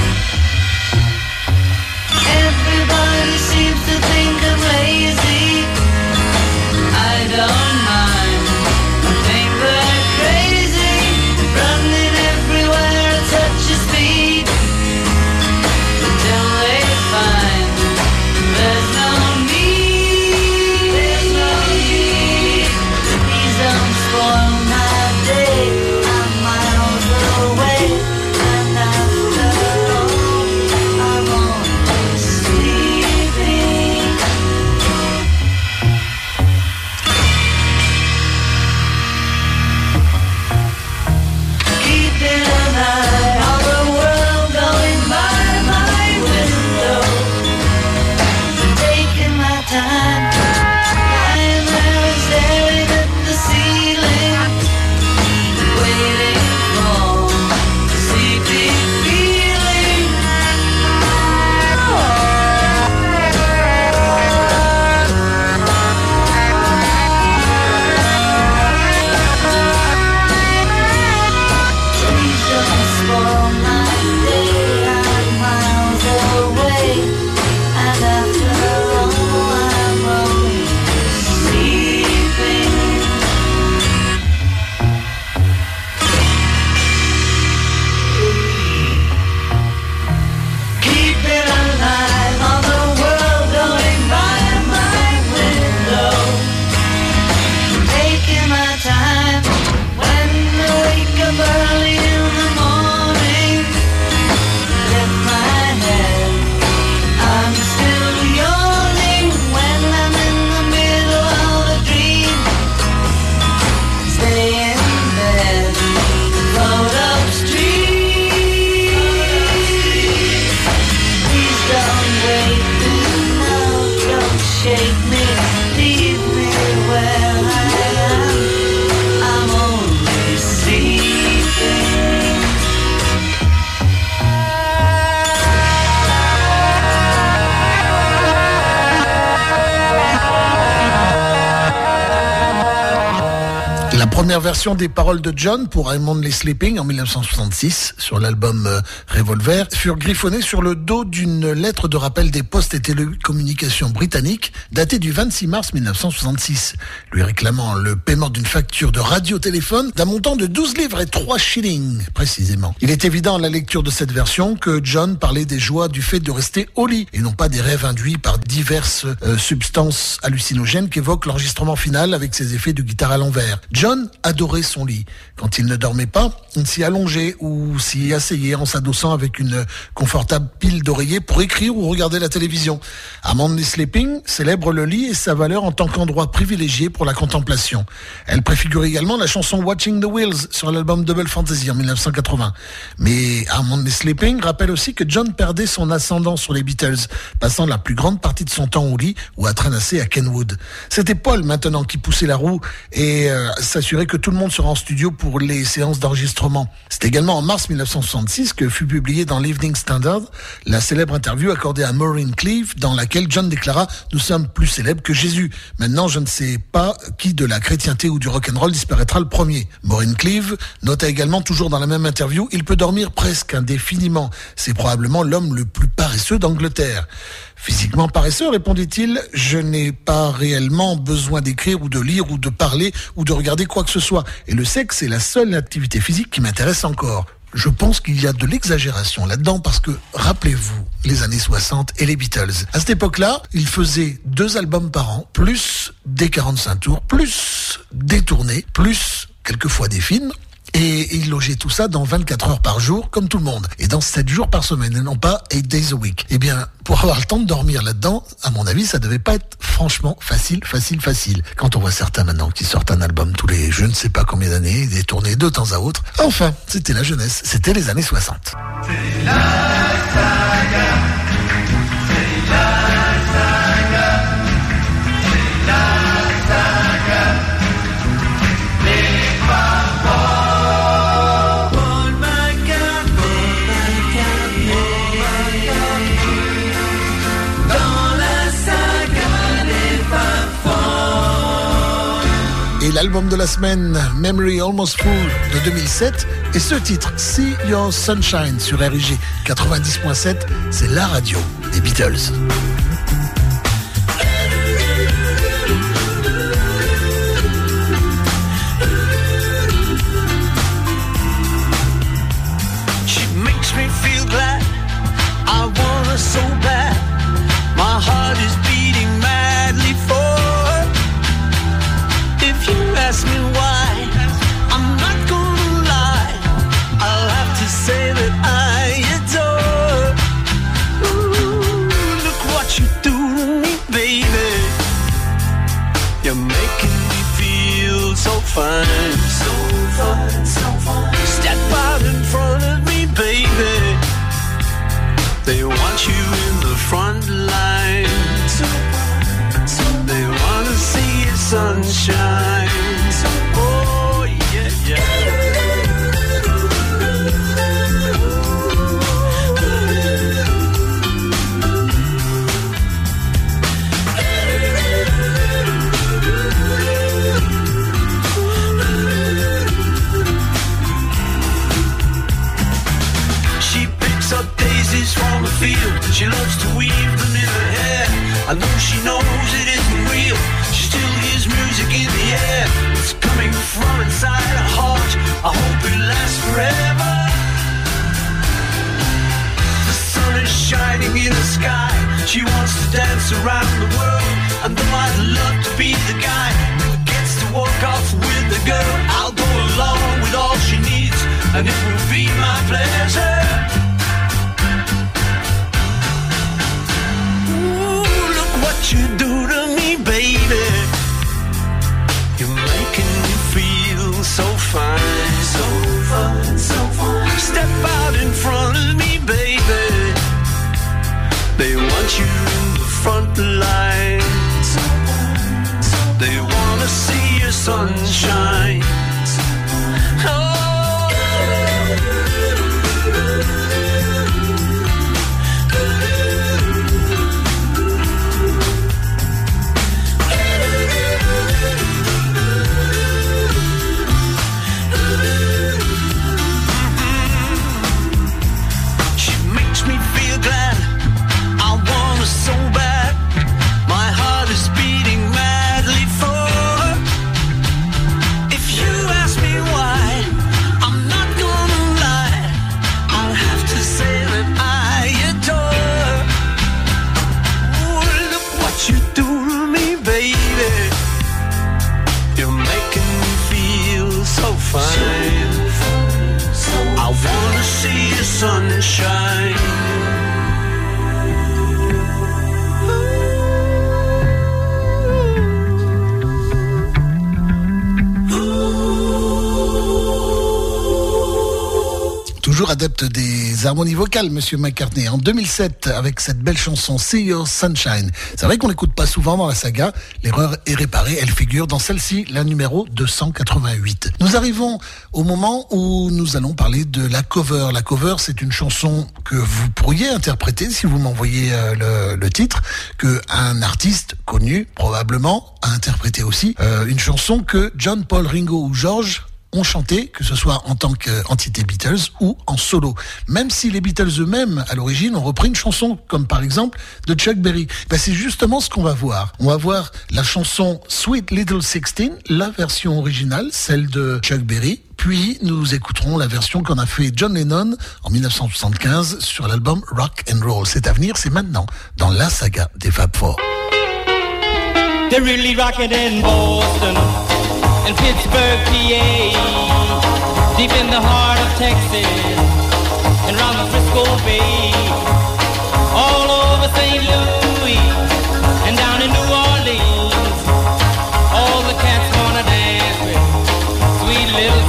Everybody seems to think I'm lazy. Première version des paroles de John pour I'm Only Sleeping en 1966 sur l'album Revolver furent griffonnées sur le dos d'une lettre de rappel des postes et télécommunications britanniques datée du 26 mars 1966, lui réclamant le paiement d'une facture de radiotéléphone d'un montant de 12 livres et 3 shillings précisément. Il est évident à la lecture de cette version que John parlait des joies du fait de rester au lit et non pas des rêves induits par diverses substances hallucinogènes qu'évoque l'enregistrement final avec ses effets de guitare à l'envers. John adorait son lit. Quand il ne dormait pas, il s'y allongeait ou s'y asseyait en s'adossant avec une confortable pile d'oreillers pour écrire ou regarder la télévision. I'm Only Sleeping célèbre le lit et sa valeur en tant qu'endroit privilégié pour la contemplation. Elle préfigure également la chanson Watching the Wheels sur l'album Double Fantasy en 1980. Mais I'm Only Sleeping rappelle aussi que John perdait son ascendant sur les Beatles, passant la plus grande partie de son temps au lit ou à traînasser à Kenwood. C'était Paul maintenant qui poussait la roue et s'assurait que tout le monde sera en studio pour les séances d'enregistrement. C'est également en mars 1966 que fut publiée dans l'Evening Standard la célèbre interview accordée à Maureen Cleave dans laquelle John déclara « Nous sommes plus célèbres que Jésus. Maintenant, je ne sais pas qui de la chrétienté ou du rock'n'roll disparaîtra le premier. » Maureen Cleave nota également toujours dans la même interview « Il peut dormir presque indéfiniment. C'est probablement l'homme le plus paresseux d'Angleterre. » Physiquement paresseux, répondit-il, je n'ai pas réellement besoin d'écrire ou de lire ou de parler ou de regarder quoi que ce soit. Et le sexe est la seule activité physique qui m'intéresse encore. Je pense qu'il y a de l'exagération là-dedans parce que, rappelez-vous, les années 60 et les Beatles. À cette époque-là, ils faisaient 2 albums par an, plus des 45 tours, plus des tournées, plus quelquefois des films. Et il logeait tout ça dans 24 heures par jour, comme tout le monde. Et dans 7 jours par semaine, et non pas 8 days a week. Eh bien, pour avoir le temps de dormir là-dedans, à mon avis, ça devait pas être franchement facile. Quand on voit certains maintenant qui sortent un album tous les je ne sais pas combien d'années, des tournées de temps à autre. Enfin, c'était la jeunesse, c'était les années 60. C'est la saga. C'est la saga. C'est la saga. Les parents. Et l'album de la semaine, Memory Almost Full de 2007, et ce titre, See Your Sunshine sur RIG 90.7, c'est la radio des Beatles. She makes me feel glad, I want her so bad, my heart is beating madly for her. If you ask me why, I'm not gonna lie, I'll have to say that I adore. Ooh, look what you do to me, baby. You're making me feel so fine, so fine, so fine. Step out in front of me, baby. They want you in the front line. They wanna see your sunshine. Oh yeah, yeah. She picks up daisies from the field. She loves to weave them in her hair. I know she knows it isn't real. She still hears music in the air. It's coming from inside her heart. I hope it lasts forever. The sun is shining in the sky. She wants to dance around the world. And though I'd love to be the guy who gets to walk off with the girl, I'll go along with all she needs, and it will be my pleasure. What you do to me, baby. You're making me feel so fine, so fine, so fine. Step out in front of me, baby. They want you in the front lines. They wanna see your sunshine. Oh. sunshine. Toujours adepte des harmonies vocales, Monsieur McCartney. En 2007, avec cette belle chanson See Your Sunshine. C'est vrai qu'on l'écoute pas souvent dans la saga. L'erreur est réparée. Elle figure dans celle-ci, la numéro 288. Nous arrivons au moment où nous allons parler de la cover. La cover, c'est une chanson que vous pourriez interpréter si vous m'envoyez le titre, que un artiste connu probablement a interprété aussi. Une chanson que John, Paul, Ringo ou George ont chanté, que ce soit en tant qu'entité Beatles ou en solo. Même si les Beatles eux-mêmes, à l'origine, ont repris une chanson, comme par exemple de Chuck Berry. Ben, c'est justement ce qu'on va voir. On va voir la chanson Sweet Little 16, la version originale, celle de Chuck Berry. Puis, nous écouterons la version qu'en a fait John Lennon en 1975 sur l'album Rock and Roll. C'est à venir, c'est maintenant, dans la saga des Fab Four. They're really rocking in Boston. In Pittsburgh, PA, deep in the heart of Texas, and round the Frisco Bay, all over St. Louis, and down in New Orleans, all the cats wanna dance with sweet little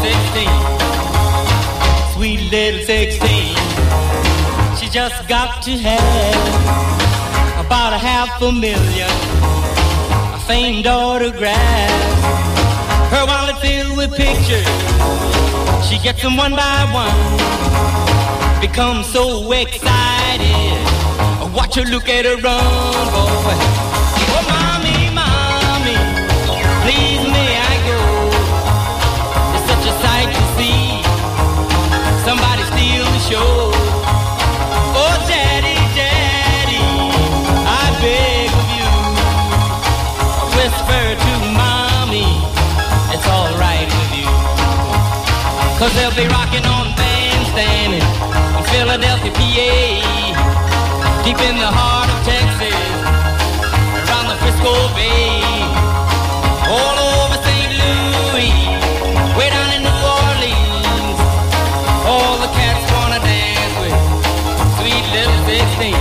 16, sweet little 16. She just got to have about $500,000 famed autographs. Her wallet filled with pictures, she gets them one by one. Becomes so excited, watch her look at her run, boy. Oh, mommy, mommy, please may I go? It's such a sight to see, somebody steal the show. Oh, daddy, daddy, I beg of you, whisper to mommy, it's all right with you. 'Cause they'll be rocking on Bandstand in Philadelphia, PA, deep in the heart of Texas, around the Frisco Bay, all over St. Louis, way down in New Orleans, all the cats wanna dance with sweet little 16.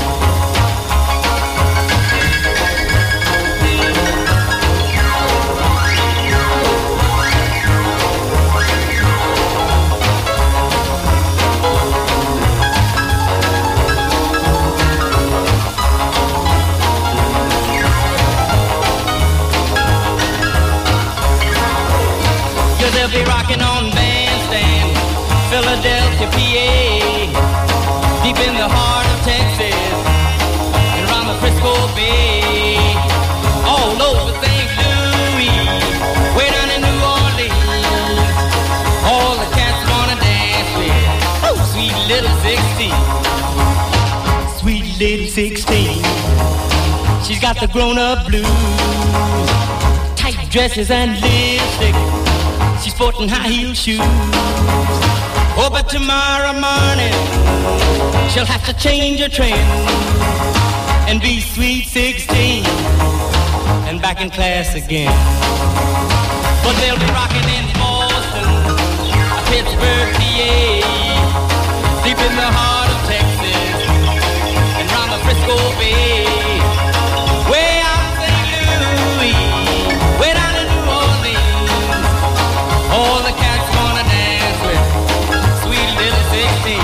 They'll be rocking on Bandstand, Philadelphia, PA, deep in the heart of Texas, and around the Frisco Bay, all over St. Louis, way down in New Orleans, all the cats wanna dance with sweet little 16, sweet little 16. She's got the grown-up blues, tight dresses and lipstick. She's sporting high-heel shoes. Oh, but tomorrow morning she'll have to change her trend and be sweet 16 and back in class again. But they'll be rocking in Boston, Pittsburgh, PA, deep in the heart of Texas, and round the Frisco Bay, way out in St. Louis, way down in New Orleans, all the cats wanna dance with sweet little 16.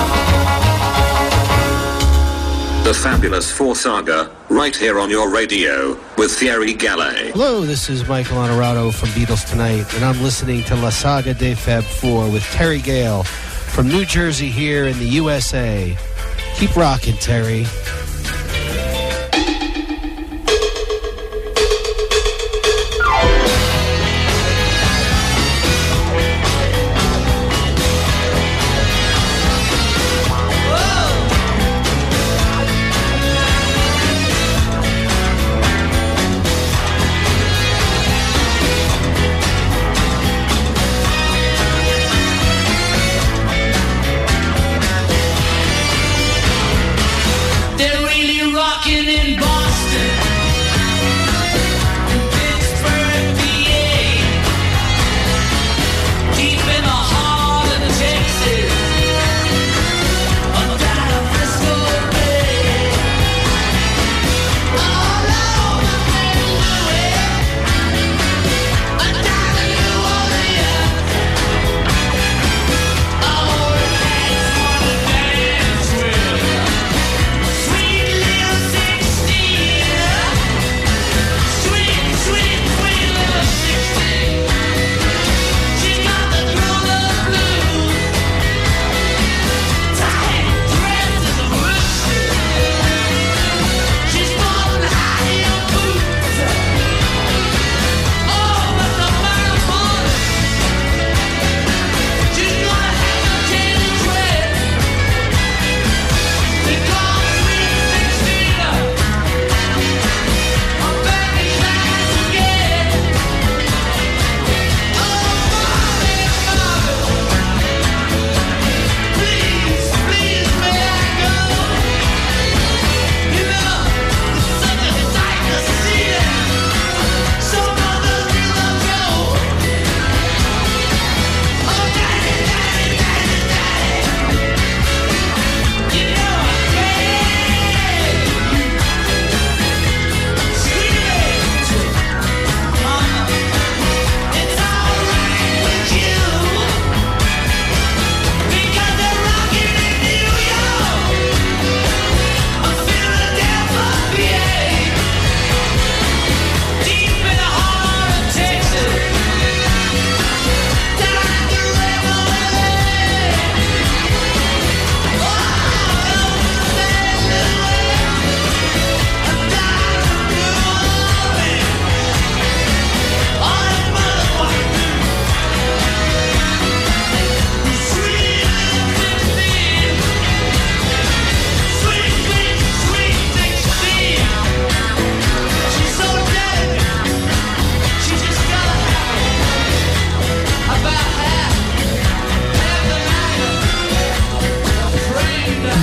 The Fabulous Four Saga, right here on your radio, with Thierry Gallet. Hello, this is Michael Honorato from Beatles Tonight, and I'm listening to La Saga des Fab Four with Terry Gale from New Jersey here in the USA. Keep rocking, Terry.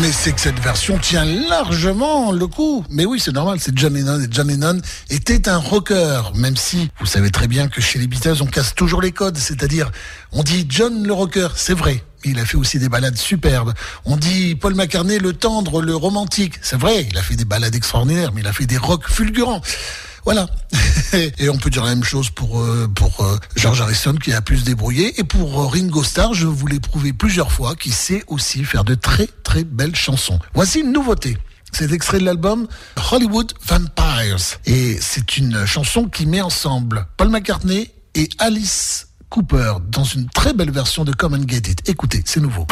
Mais c'est que cette version tient largement le coup. Mais oui, c'est normal, c'est John Lennon. Et John Lennon était un rocker, même si vous savez très bien que chez les Beatles, on casse toujours les codes. C'est-à-dire, on dit John le rocker, c'est vrai. Il a fait aussi des ballades superbes. On dit Paul McCartney le tendre, le romantique. C'est vrai, il a fait des ballades extraordinaires, mais il a fait des rocks fulgurants. Voilà. Et on peut dire la même chose pour George Harrison qui a pu se débrouiller. Et pour Ringo Starr, je vous l'ai prouvé plusieurs fois, qu'il sait aussi faire de très très belles chansons. Voici une nouveauté. C'est extrait de l'album Hollywood Vampires. Et c'est une chanson qui met ensemble Paul McCartney et Alice Cooper dans une très belle version de Come and Get It. Écoutez, c'est nouveau.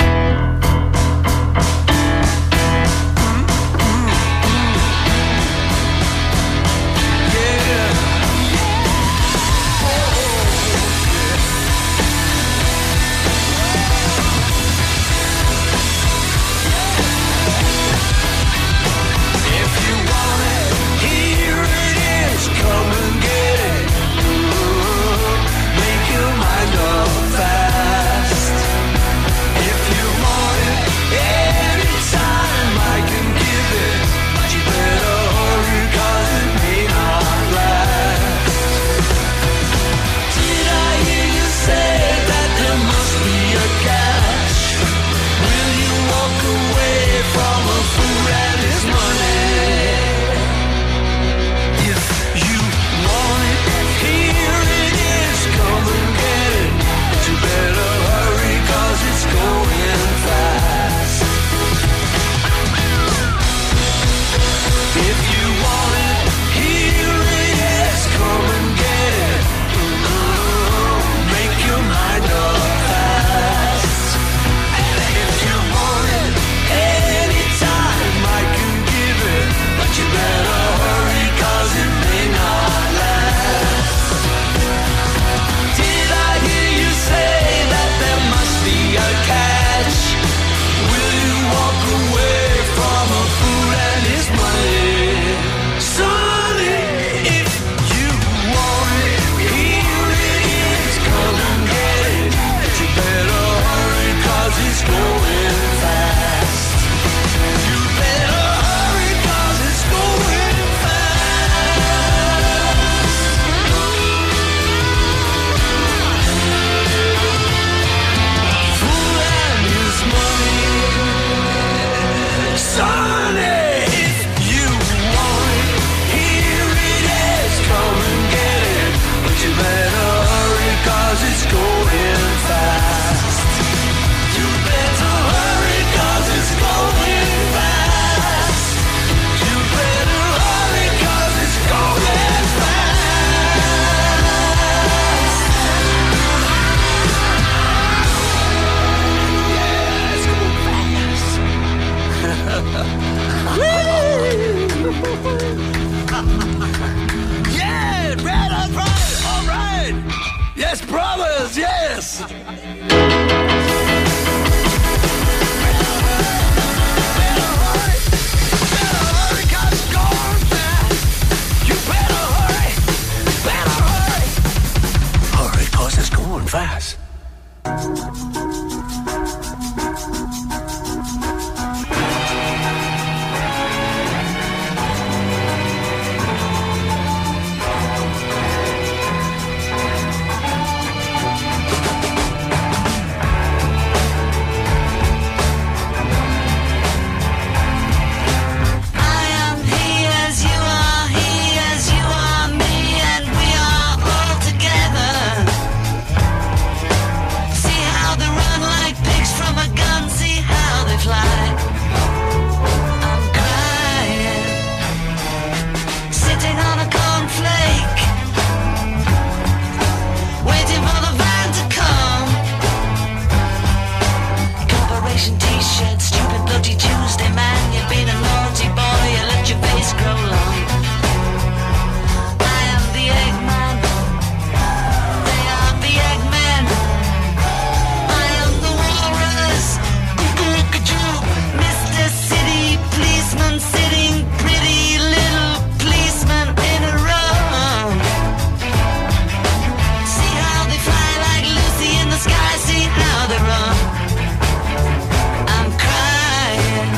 See how they run. I'm crying.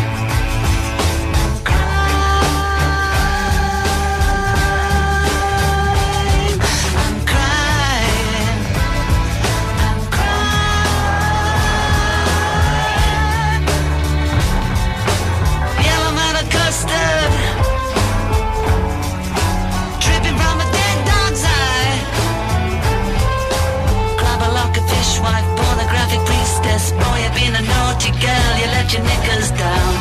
let your knickers down.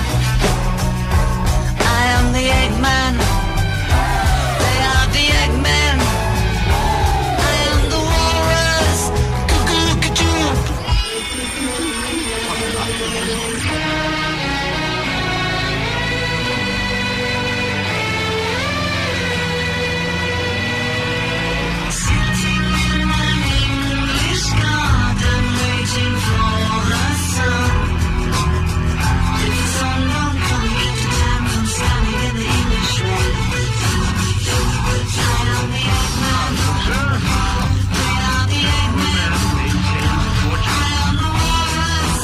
I am the Eggman. They are the Eggmen. I am the walrus. Sitting in an English garden, waiting for the sun. If the sun don't come, get the time from standing in the English rain. I am the Eggman. They are the Eggmen. I am the walrus.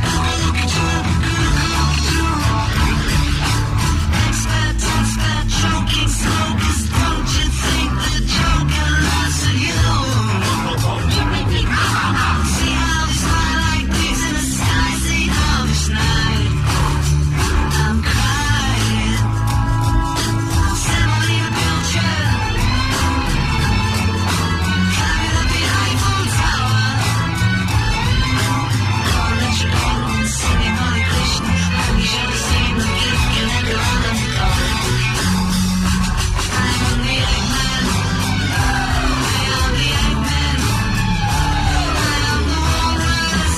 Expert, choking smokers. Don't you think the Joker laughs at you? See how they smile like pigs in a sky harvest night. I'm crying. Semolina Pilcher. Climbing up the Eiffel Tower. Calling at your door, singing Hare Krishna. And you should have seen the gift you never run from. I'm the Eggman. I am the Eggman. I am the walrus.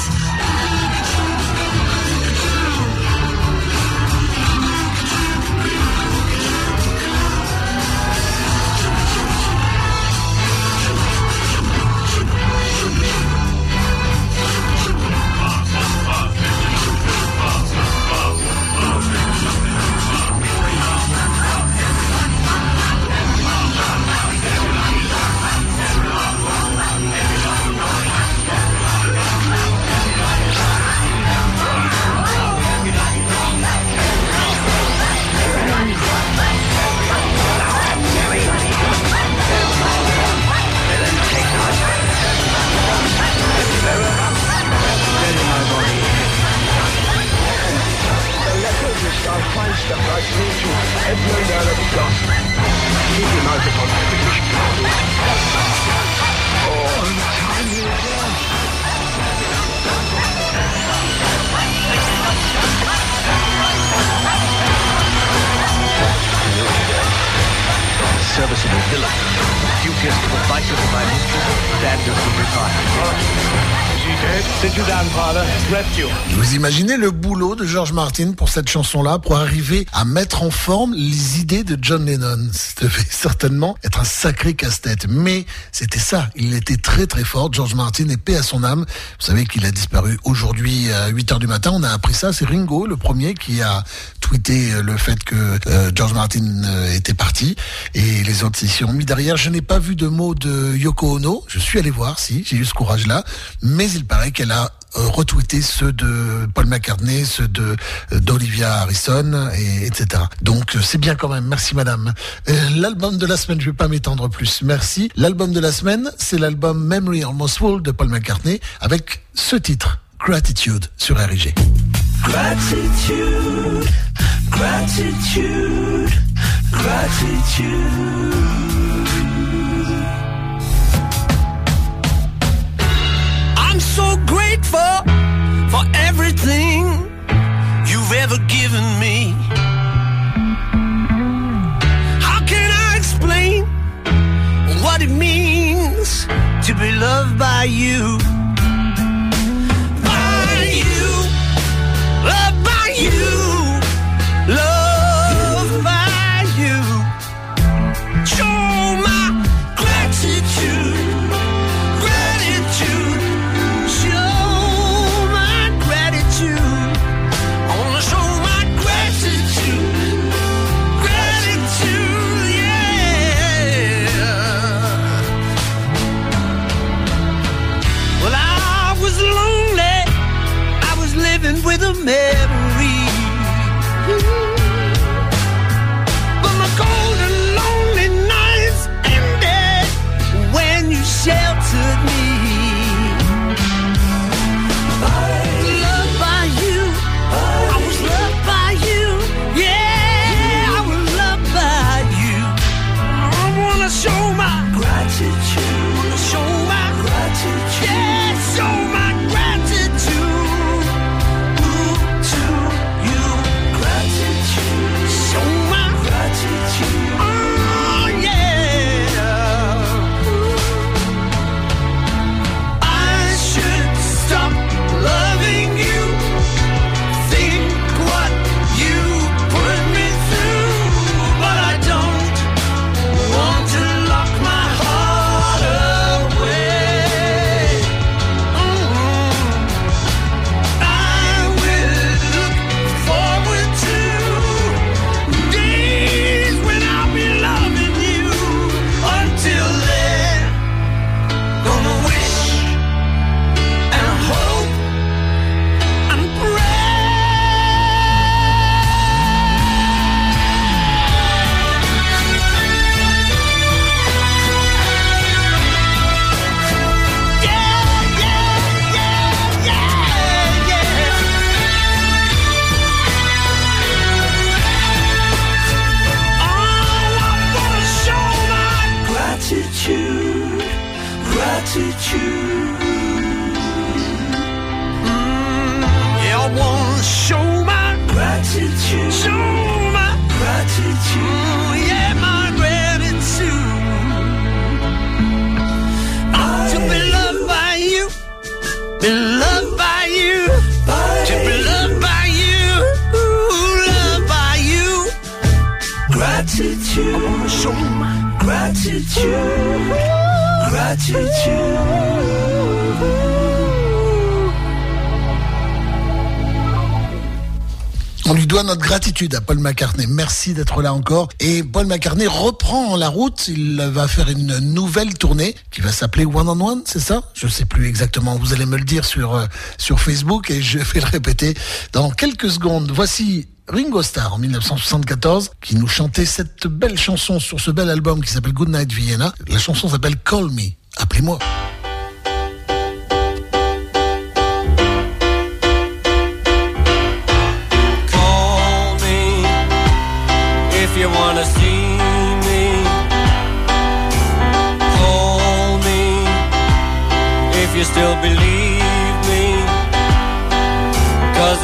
Serviceable villain. Dukiest of the vices of my mistress, standard of retire. Sit you down, father. Rest you. Vous imaginez le boulot de George Martin pour cette chanson-là, pour arriver à mettre en forme les idées de John Lennon. Ça devait certainement être un sacré casse-tête. Mais c'était ça. Il était très très fort, George Martin, et paix à son âme. Vous savez qu'il a disparu aujourd'hui à 8h du matin. On a appris ça. C'est Ringo, le premier, qui a tweeté le fait que George Martin était parti. Et les autres s'y sont mis derrière. Je n'ai pas vu de mots de Yoko Ono. Je suis allé voir, si, j'ai eu ce courage-là. Mais il paraît qu'elle a retweeté ceux de Paul McCartney, ceux d'Olivia Harrison, etc. Donc c'est bien quand même, merci madame. L'album de la semaine, je vais pas m'étendre plus, merci. L'album de la semaine, c'est l'album Memory Almost Full de Paul McCartney, avec ce titre, Gratitude, sur RG. Gratitude, gratitude, gratitude. I'm so grateful for everything you've ever given me. How can I explain what it means to be loved by you? By you, loved by you, loved by you. Show my gratitude. With a memory, but my cold and lonely nights ended when you sheltered me. Loved by you, I was loved by you. Yeah, I was loved by you. I wanna show my gratitude. Wanna show my gratitude. Yeah, show my gratitude. To Gratitude, gratitude. On lui doit notre gratitude à Paul McCartney. Merci d'être là encore. Et Paul McCartney reprend la route. Il va faire une nouvelle tournée qui va s'appeler One on One, c'est ça? Je sais plus exactement. Vous allez me le dire sur Facebook et je vais le répéter dans quelques secondes. Voici Ringo Starr en 1974 qui nous chantait cette belle chanson sur ce bel album qui s'appelle Goodnight Vienna. La chanson s'appelle Call Me. Appelez-moi. You wanna see me, call me. If you still believe me, 'cause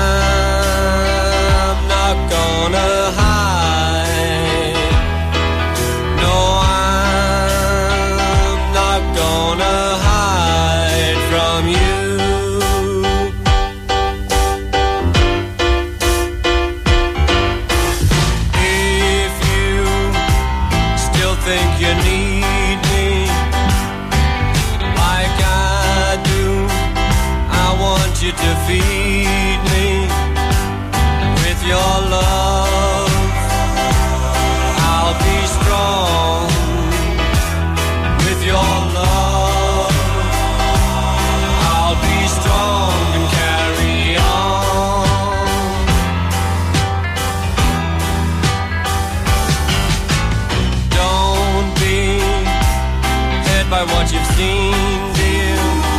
I'm not gonna hide. No, I'm not gonna hide from you. Think you need me like I do. I want you to feed me with your love. I'll be strong with your love. I'll be strong and carry on. By what you've seen, dear,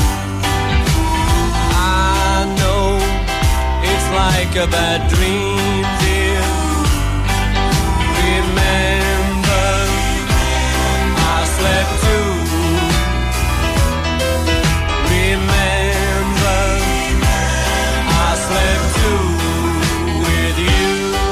I know it's like a bad dream, dear. Remember, I slept too. Remember, I slept too with you.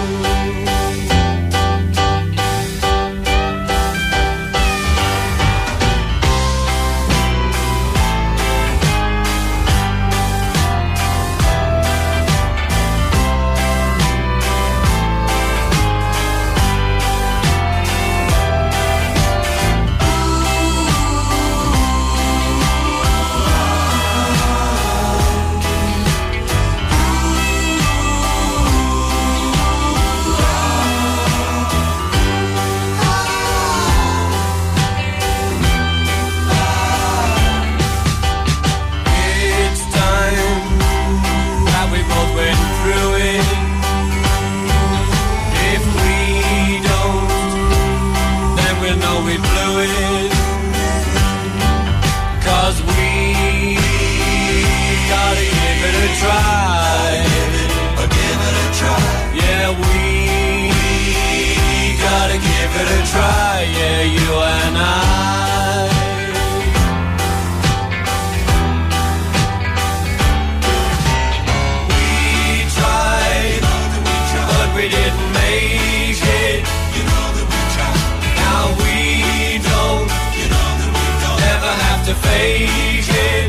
Try, yeah, you and I. We tried, but we didn't make it. Now we don't ever have to fake it.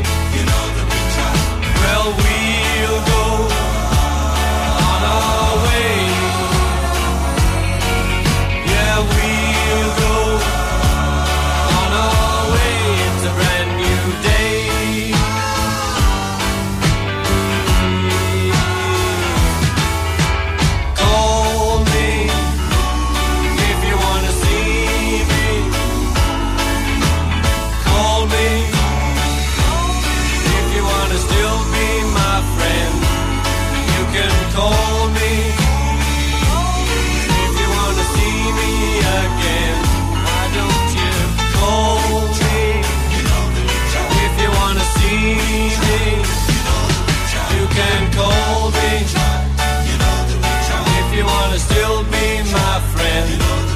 Well, we'll go on our way. Yeah, we'll go on our way. It's a brand new day. Call me if you wanna see me. Call me if you wanna still be my friend. You can call me if you wanna see me again. Why don't you call me if you wanna see me? You can call me if you wanna still be my friend.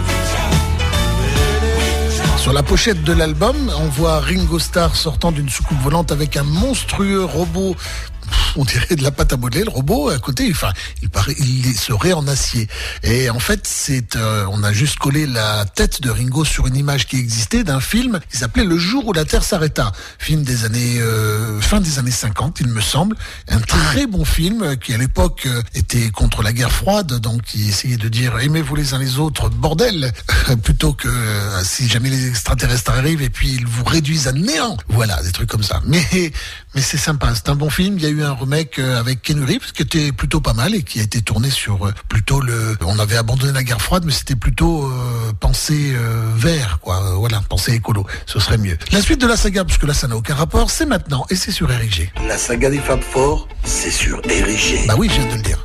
Sur la pochette de l'album, on voit Ringo Starr sortant d'une soucoupe volante avec un monstrueux robot on dirait de la pâte à modeler, le robot, à côté, enfin, il serait en acier. Et en fait, on a juste collé la tête de Ringo sur une image qui existait d'un film qui s'appelait Le jour où la Terre s'arrêta. Film des années, fin des années 50, il me semble. Un très bon film qui, à l'époque, était contre la guerre froide, donc qui essayait de dire aimez-vous les uns les autres, bordel, plutôt que si jamais les extraterrestres arrivent et puis ils vous réduisent à néant. Voilà, des trucs comme ça. Mais c'est sympa, c'est un bon film. Il y a eu un remake avec Keanu Reeves qui était plutôt pas mal et qui a été tourné sur plutôt on avait abandonné la guerre froide, mais c'était plutôt pensée vert, quoi. Voilà, pensée écolo. Ce serait mieux. La suite de la saga, parce que là ça n'a aucun rapport, c'est maintenant et c'est sur RIG. La saga des Fab Four, c'est sur RIG. Bah oui, je viens de le dire.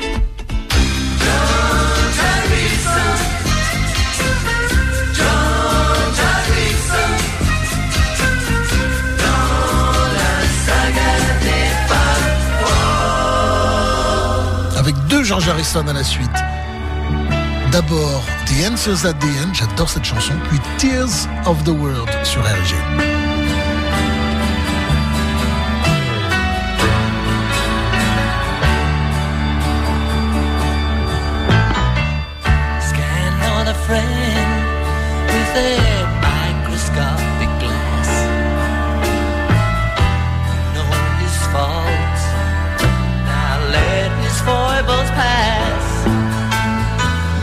Avec deux George Harrison à la suite. D'abord, The Answers at the End, j'adore cette chanson, puis Tears of the World sur RG. Scan on a friend with a microscopic glass. Know his faults, now let his foibles pass.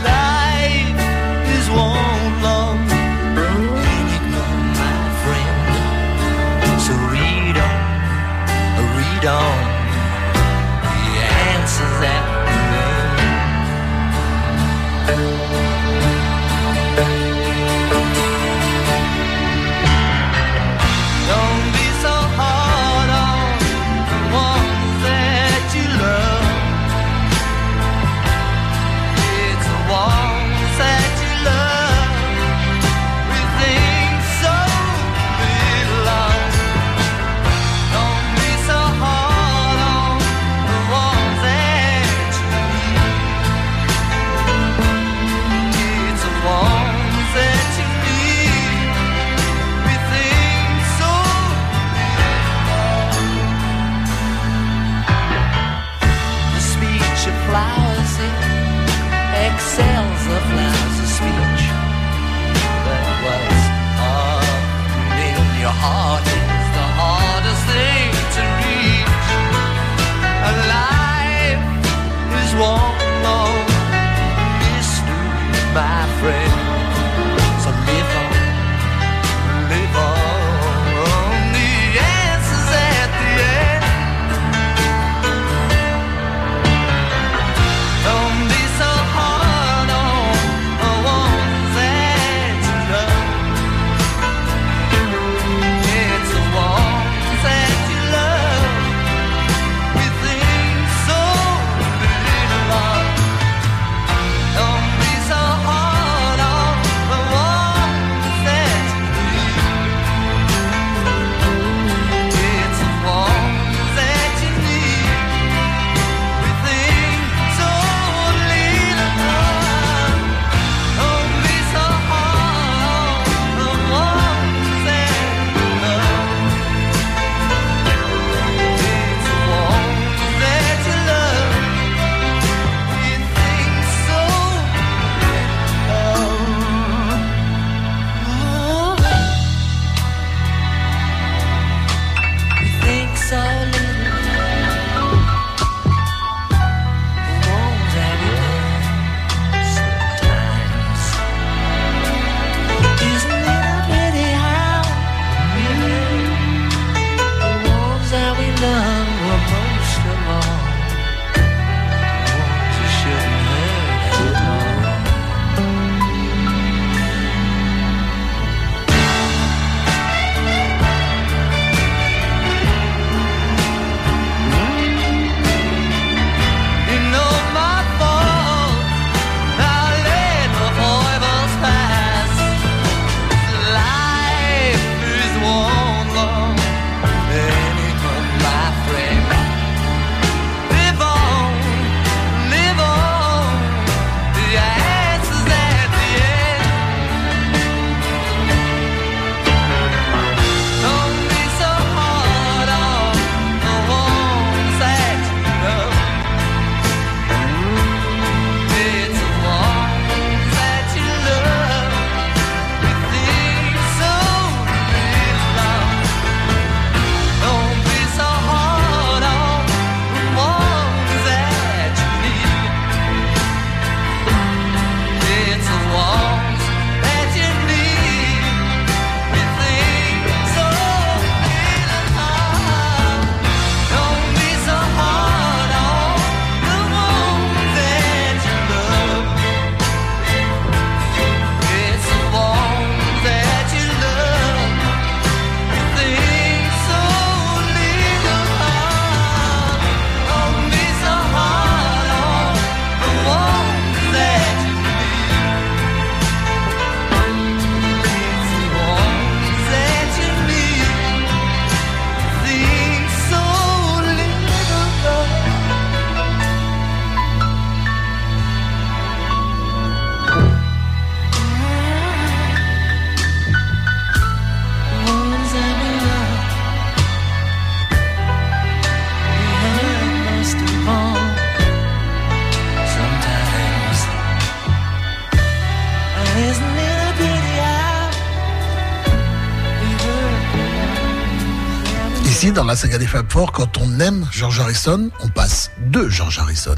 Life is one long enigma, my friend. Ici, dans la saga des Fab Four, quand on aime George Harrison, on passe de George Harrison.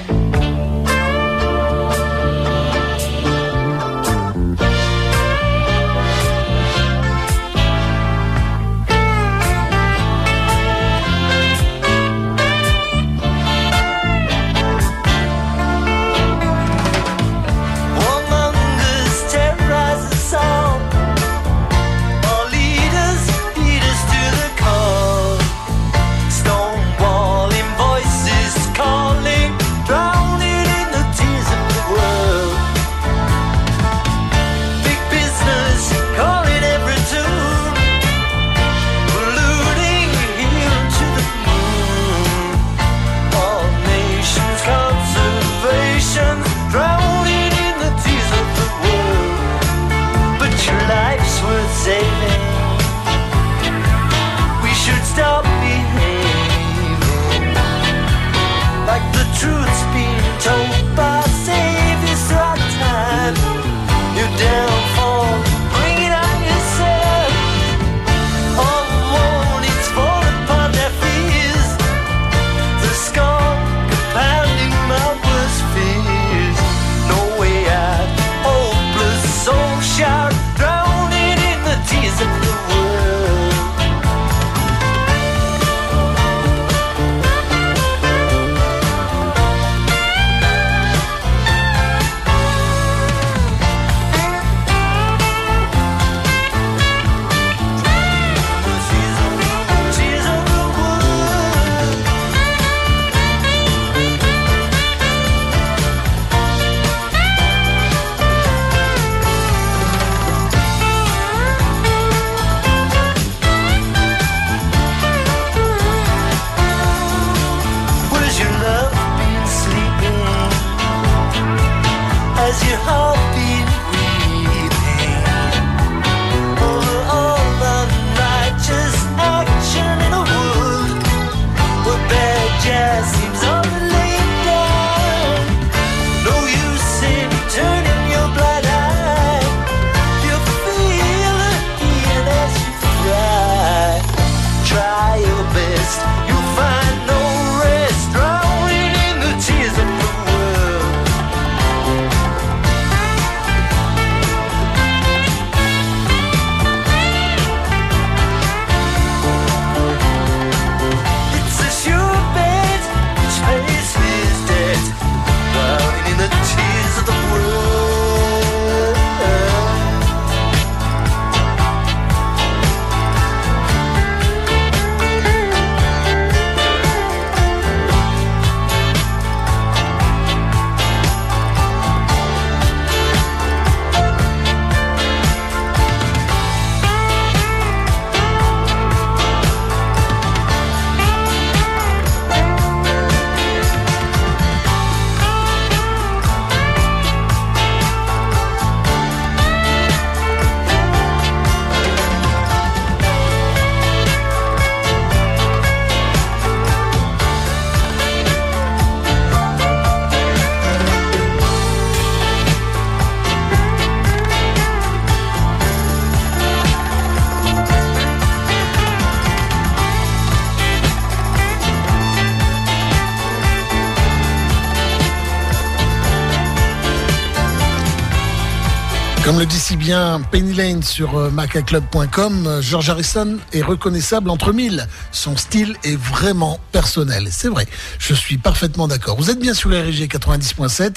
Comme le dit si bien Penny Lane sur macaclub.com, George Harrison est reconnaissable entre mille. Son style est vraiment personnel. C'est vrai, je suis parfaitement d'accord. Vous êtes bien sur RG 90.7.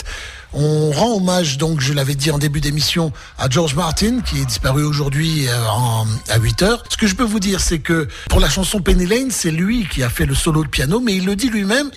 On rend hommage, donc, je l'avais dit en début d'émission, à George Martin, qui est disparu aujourd'hui à 8h. Ce que je peux vous dire, c'est que pour la chanson Penny Lane, c'est lui qui a fait le solo de piano, mais il le dit lui-même,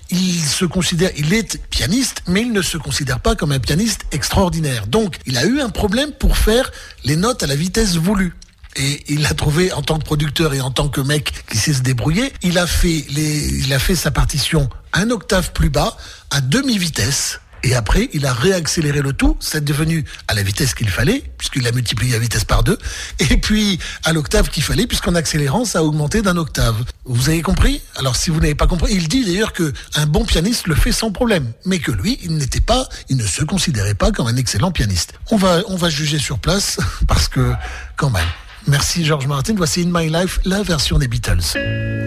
il est pianiste, mais il ne se considère pas comme un pianiste extraordinaire. Donc, il a eu un problème pour faire les notes à la vitesse voulue. Et il a trouvé, en tant que producteur et en tant que mec qui sait se débrouiller, il a fait sa partition un octave plus bas, à demi-vitesse. Et après, il a réaccéléré le tout. C'est devenu à la vitesse qu'il fallait, puisqu'il a multiplié la vitesse par 2. Et puis, à l'octave qu'il fallait, puisqu'en accélérant, ça a augmenté d'un octave. Vous avez compris ? Alors, si vous n'avez pas compris, il dit d'ailleurs qu'un bon pianiste le fait sans problème. Mais que lui, il ne se considérait pas comme un excellent pianiste. On va juger sur place, parce que, quand même, Merci George Martin. Voici In My Life, la version des Beatles.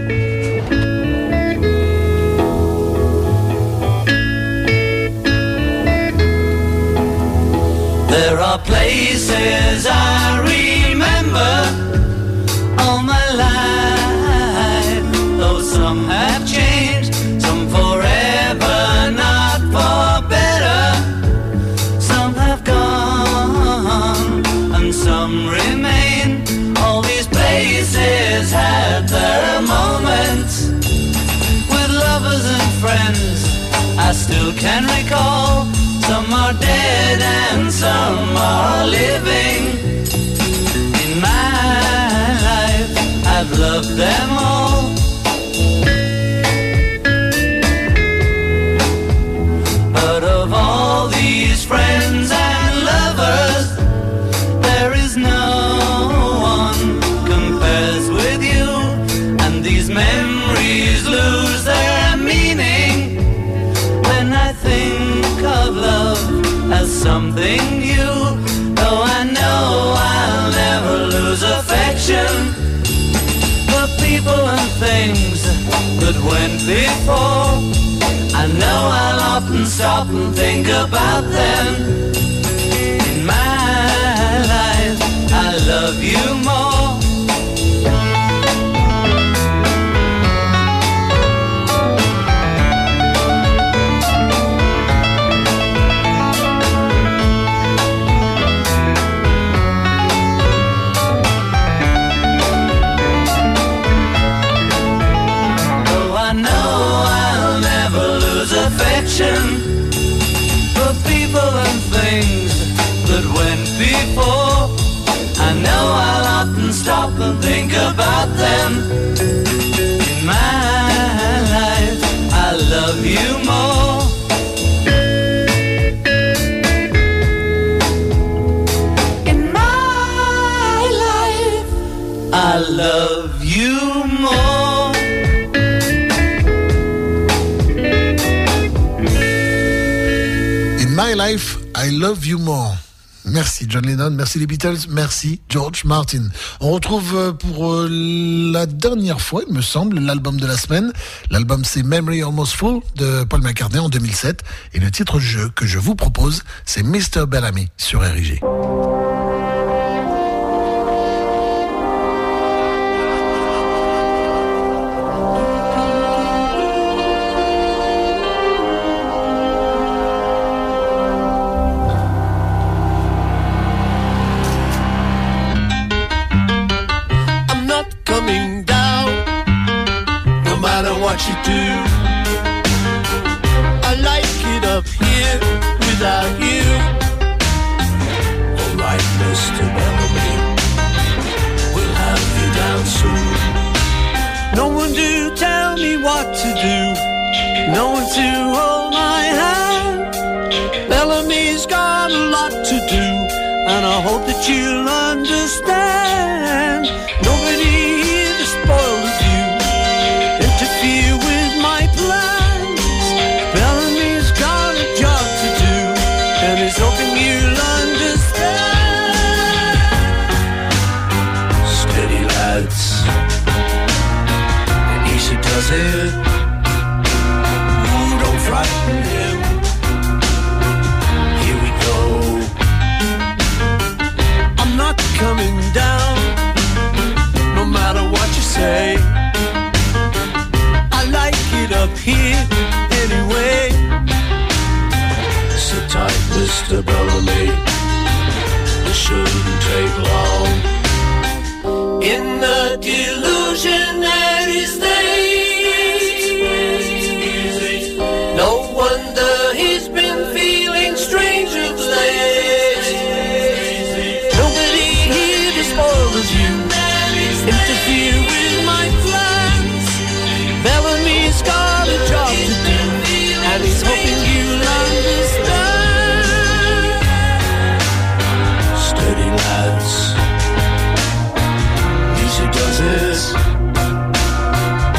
There are places I remember all my life, though some have changed, some forever, not for better. Some have gone and some remain. All these places had their moments with lovers and friends I still can recall. Some are dead and some are living. In my life, I've loved them all. But of all these friends and lovers, there is no one compares with you. And these memories lose their meaning when I think of love as something new. Though I know I'll never lose affection for people and things that went before. I know I'll often stop and think about them. In my life, I love you more. For people and things that went before. I know I'll often stop and think about them. In my life, I love you more. In my life, I love you more. My Life, I Love You More. Merci John Lennon, merci les Beatles, merci George Martin. On retrouve pour la dernière fois, il me semble, l'album de la semaine. L'album c'est Memory Almost Full de Paul McCartney en 2007. Et le titre que je vous propose, c'est Mr. Bellamy sur RIG. What you do, I like it up here without you. All right, Mr. Bellamy, we'll have you down soon. No one to tell me what to do, no one to hold my hand. Bellamy's got a lot to do, and I hope that you'll understand. Nobody here to spoil the view, interfere with my plans. Bellamy's got a job to do, and he's hoping you'll understand. Steady lads, and easy does it. Ooh, don't frighten him. Here we go. I'm not coming down, no matter what you say. Up here anyway. Sit tight, Mr. Bellamy, it shouldn't take long. In the delusion that is days, no wonder he's been feeling strange of late. Nobody here to spoil the view, interfere with my plans. Bellamy's got a job to do, and he's hoping you'll understand. Steady lads, easy does it.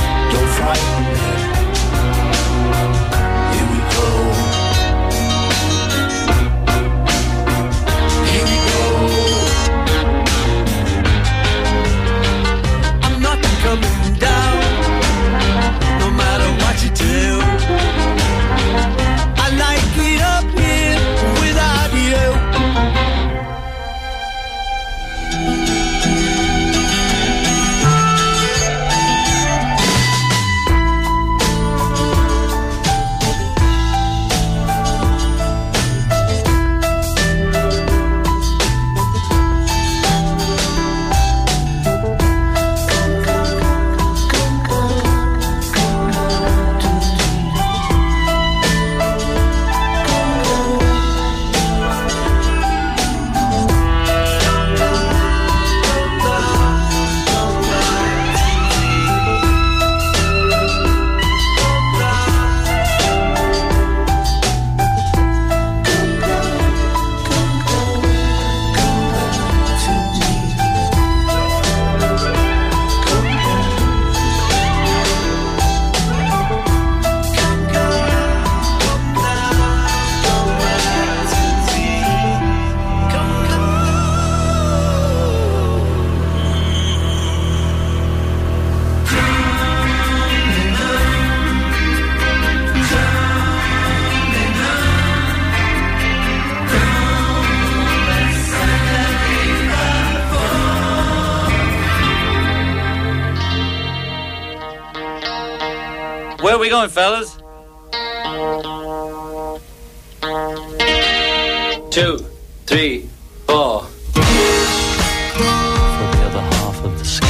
we going, fellas? 2, 3, 4. For the other half of the sky.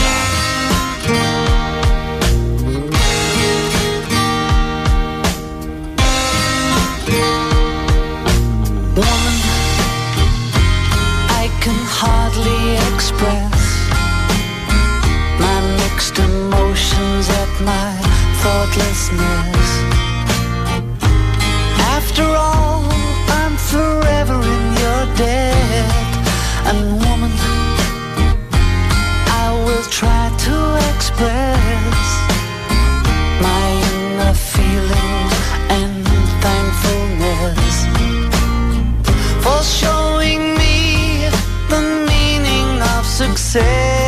Woman, I can hardly express my mixed emotions at my thoughtlessness. After all, I'm forever in your debt. And woman, I will try to express my inner feelings and thankfulness for showing me the meaning of success.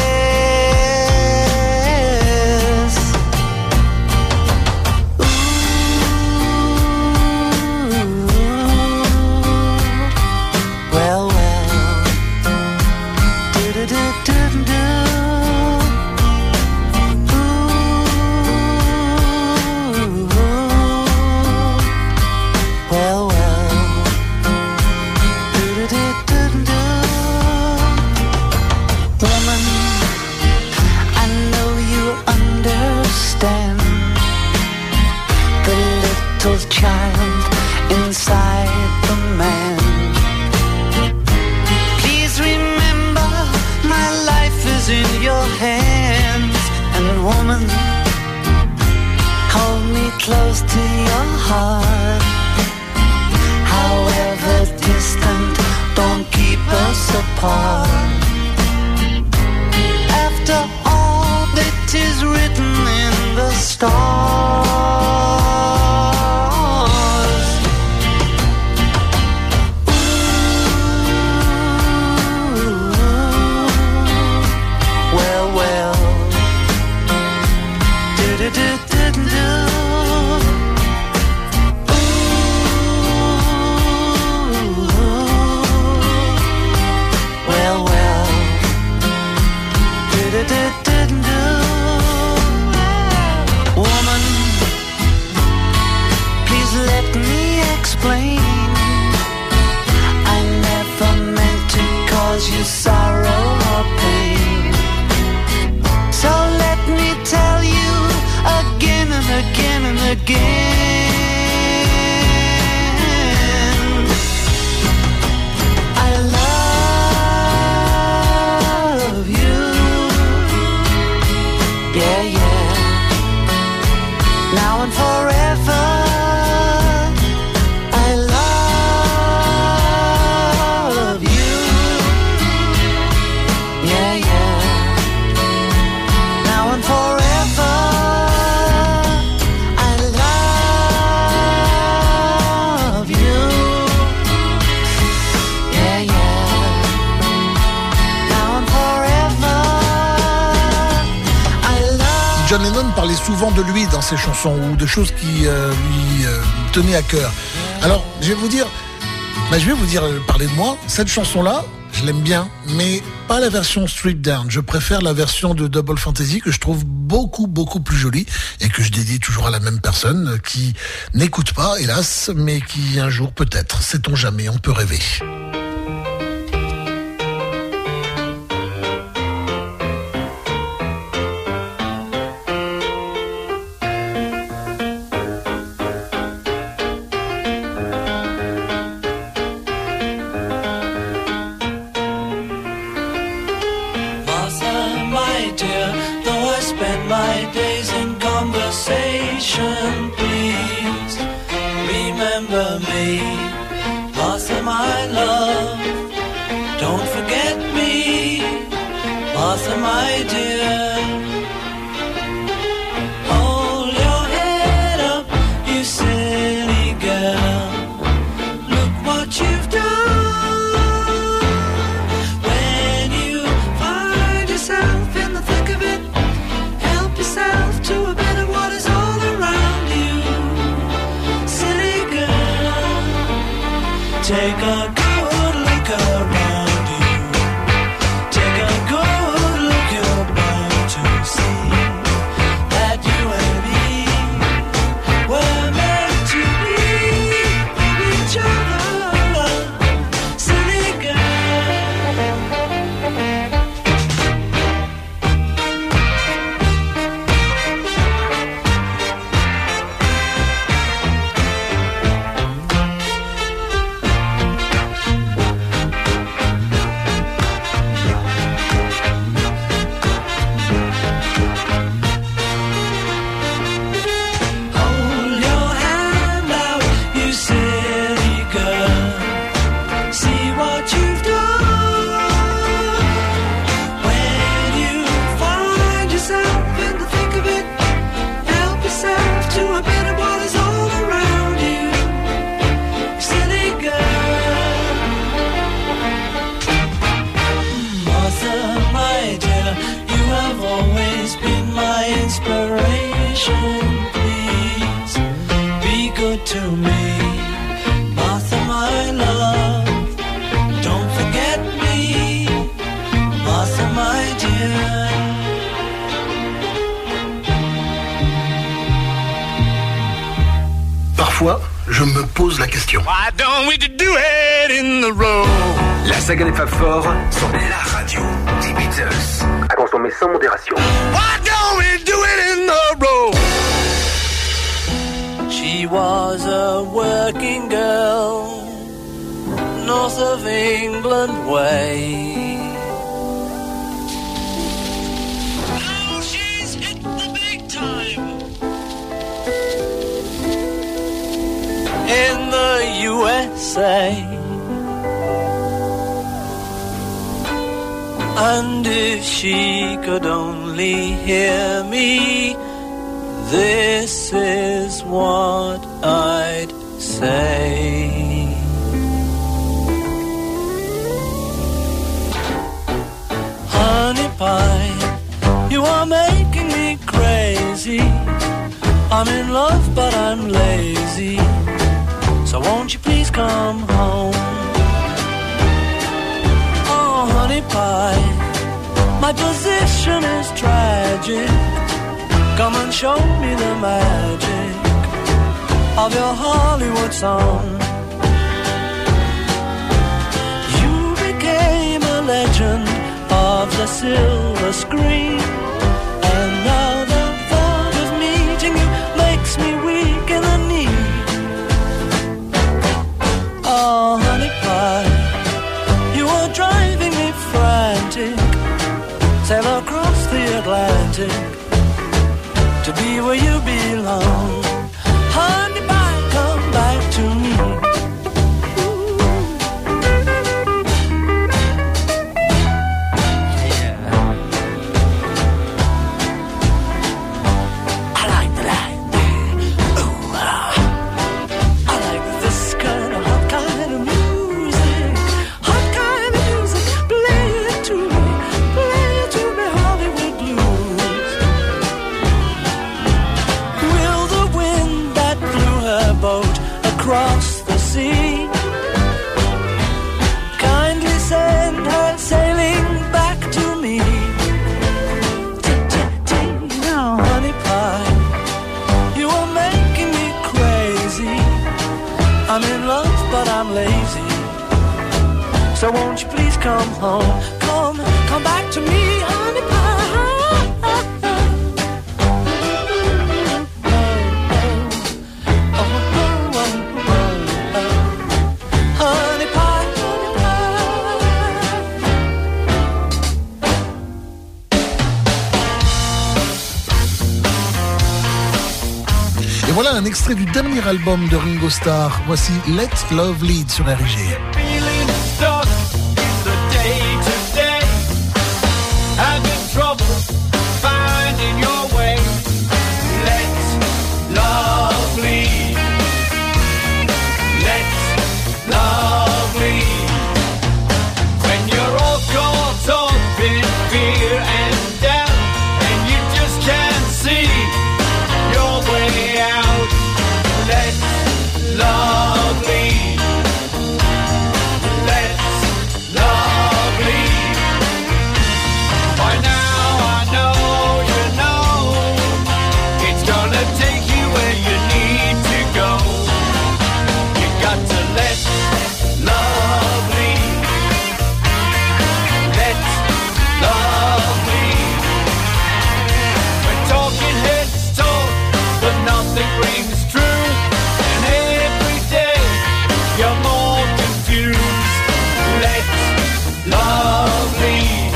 Child inside the man. Please remember, my life is in your hands. And woman, hold me close to your heart. However distant, don't keep us apart. After all that is written in the stars. Woman, please let me explain. I never meant to cause you sorrow or pain. So let me tell you again and again and again. I love you. Yeah, yeah. Now and forever. I love you. Yeah, yeah. Now and forever. I love you. Yeah, yeah. Now and forever. I love. John Lennon parlait souvent de lui dans ses chansons ou de choses qui lui tenaient à cœur. Alors, je vais vous dire, parler de moi. Cette chanson-là, je l'aime bien, mais pas la version stripped down. Je préfère la version de Double Fantasy que je trouve beaucoup, beaucoup plus jolie et que je dédie toujours à la même personne qui n'écoute pas, hélas, mais qui un jour peut-être, sait-on jamais, on peut rêver. Martha, my dear, though I spend my days in conversation, please remember me. Martha, my love, don't forget me. Martha, my dear, hold your head up, you silly girl. Look what you've done. When you find yourself in the thick of it, help yourself to a bit of what is all around you. Silly girl, take a good look around you. Take a good look, you're bound to see that you and me me, Martha, my love. Don't forget me, Martha, my dear. Parfois, je me pose la question. Why don't we do it in the road? La saga des Fab Four sur la radio des Beatles. À consommer sans modération. Why don't we do it in the road? She was a working girl, north of England way. Now she's hit the big time in the USA. And if she could only hear me, this is what I'd say. Honey pie, you are making me crazy. I'm in love but I'm lazy, so won't you please come home? Oh honey pie, my position is tragic. Come and show me the magic of your Hollywood song. You became a legend of the silver screen, and now the thought of meeting you makes me weak in the knee. Oh honey pie, you are driving me frantic. Sail across the Atlantic to be where you belong. Honey pie, come back to me. Yeah. I like that. Ooh, I like this kind of hot kind of music. Hot kind of music. Play it to me. Play it to me, Hollywood blues. Will the wind that blew her boat across the sea kindly send her sailing back to me? Now, honey pie, you are making me crazy. I'm in love, but I'm lazy. So won't you please come home? Come back to me, honey pie. Honey pie, honey Et voilà un extrait du dernier album de Ringo Starr. Voici Let Love Lead sur RG. feeling stuck in the day-to-day, having trouble finding your way. Let love lead. Let love lead. When you're all caught up in fear and doubt, and you just can't see your way out, let love lead. Let love lead. By now I know you know it's gonna take you where you need to go. You got to let love lead. Let love lead. When talking heads talk, but nothing rings true, and every day you're more confused. Let love lead.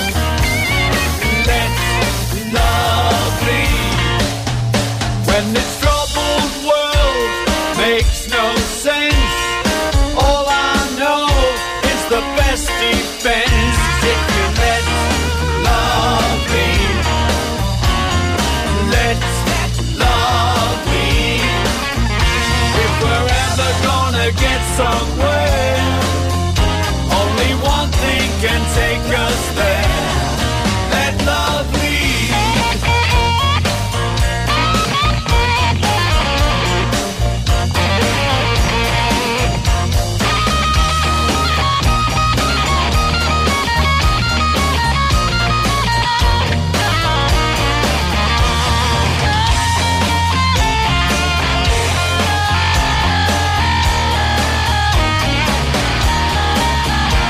Let love lead. When this troubled world makes no sense, all I know is the best defense is if you let love lead. Let love lead. If we're ever gonna get somewhere, only one thing can take us there. Let love lead.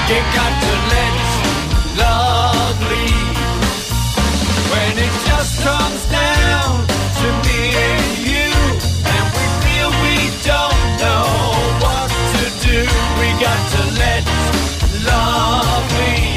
You got to let love lead. When it just comes down to me and you, and we feel we don't know what to do, we got to let love lead.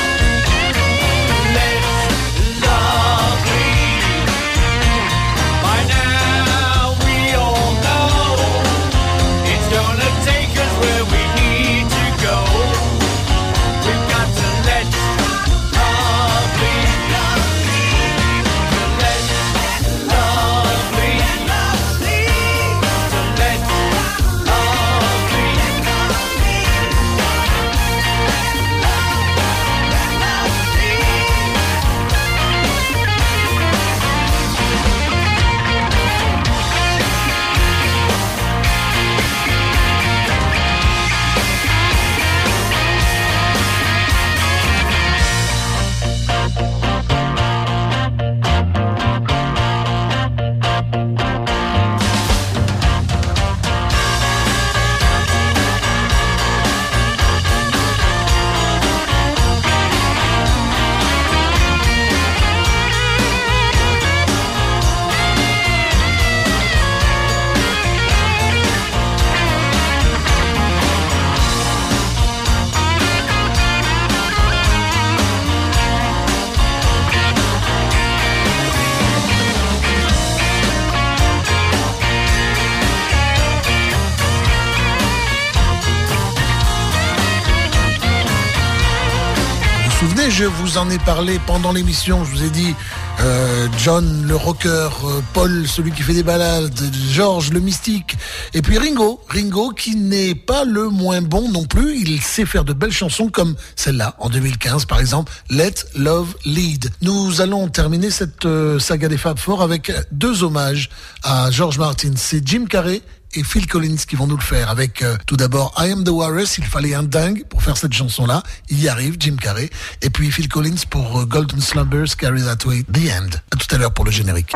Let love lead. By now we all know it's gonna take us where we need to go. We've got to let love lead. Je vous en ai parlé pendant l'émission, je vous ai dit John le rocker, Paul celui qui fait des balades, George le mystique, et puis Ringo qui n'est pas le moins bon non plus, il sait faire de belles chansons comme celle-là en 2015 par exemple, Let Love Lead. Nous allons terminer cette saga des Fab Four avec deux hommages à George Martin, c'est Jim Carrey et Phil Collins qui vont nous le faire avec tout d'abord I Am The Walrus, il fallait un dingue pour faire cette chanson-là, il y arrive, Jim Carrey, et puis Phil Collins pour Golden Slumbers, Carry That Way, The End. À tout à l'heure pour le générique.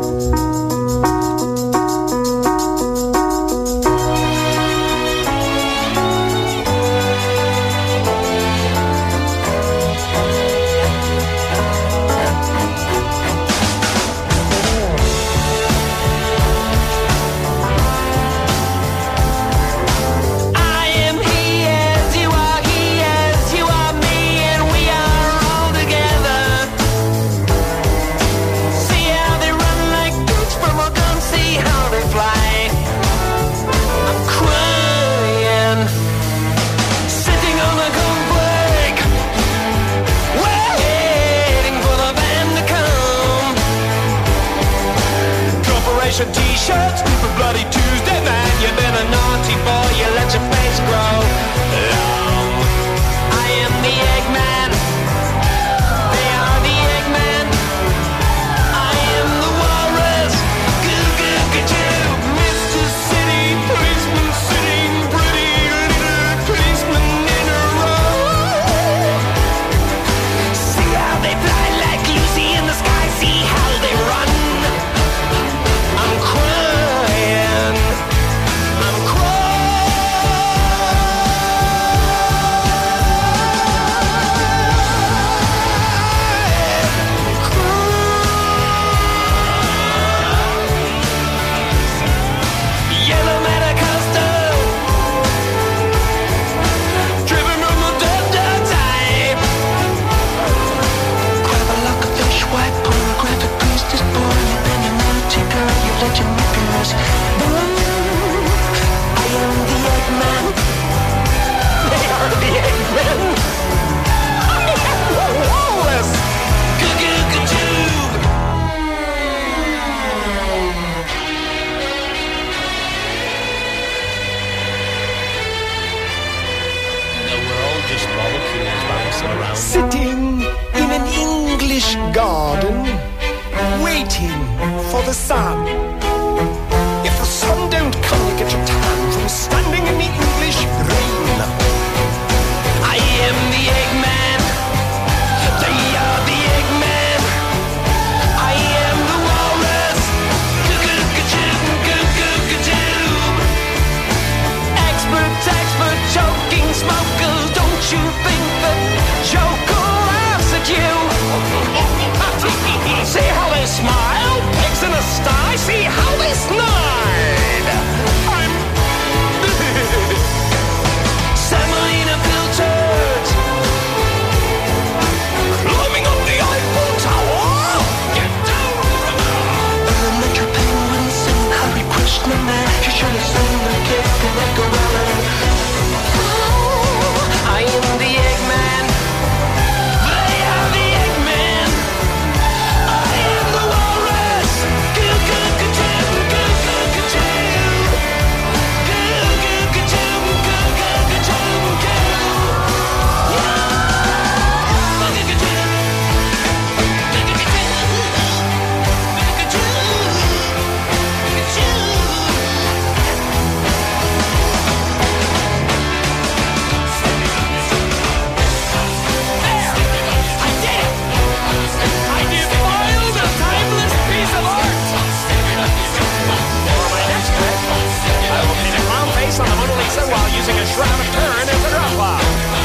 T-shirts for bloody Tuesday, man. You've been a naughty boy, you let your face grow long. I am the Eggman. They are the Eggman. I am the Walrus. Goo goo goo. Mr. City policeman sitting pretty little policeman in a row. See how they fly like Lucy in the sky. See how they run. I'm crying. Yellow Metacosta, driven from the dirt type. Grab a lock of fish, white pornographic priest is born. You've been a naughty girl, you let your nipples burn. I am the Eggman. They are the Eggmen. I am the Walrus. Goo goo goo. Sitting in an English garden, waiting for the sun. If the sun don't come, you get your tan from standing in the English rain. I am the Eggman. They are the Eggman. I am the Walrus. Goo goo goo goo goo goo. Expert choking smokers, don't you think that Joker laughs at you? See how they smile? Pigs in a sty. See how they snide. I'm Semolina filtered, climbing up the Eiffel Tower. Get down, Elementary penguin sing Hare Krishna man. You should have seen the kid and echo around. I am the Eggman. They are the Eggman. I am the walrus. Goo goo ka-choo, goo goo ka-choo. Goo goo ka-choo, goo goo ka-choo, goo. I defiled a timeless piece of art. For my next trick, I will paint a clown face on the Mona Lisa while using a shroud of Turin as a drop cloud.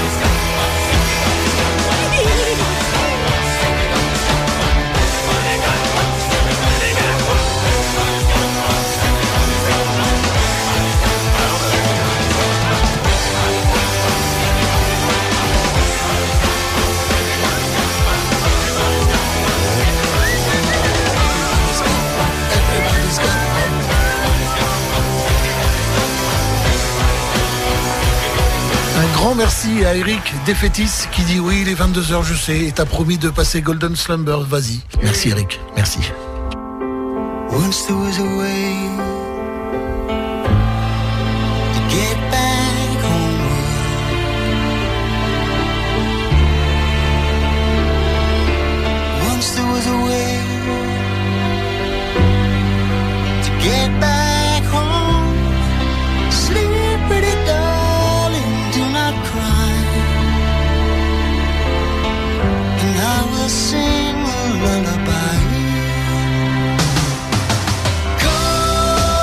Un grand merci à Eric Defetis qui dit oui, il est 22h, je sais, et t'as promis de passer Golden Slumber, vas-y. Merci Eric, merci. Once there was a way to get back homeward. Once there was a way to get back home. Sleep, pretty darling, do not cry, and I will sing a lullaby. Come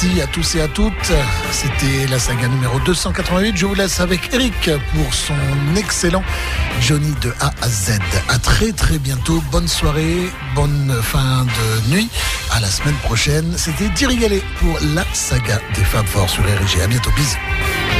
Merci à tous et à toutes. C'était la saga numéro 288. Je vous laisse avec Eric pour son excellent Johnny de A à Z. À très très bientôt. Bonne soirée, bonne fin de nuit. À la semaine prochaine. C'était Thierry Gallet pour la saga des Fab Four sur RG. À bientôt. Bisous.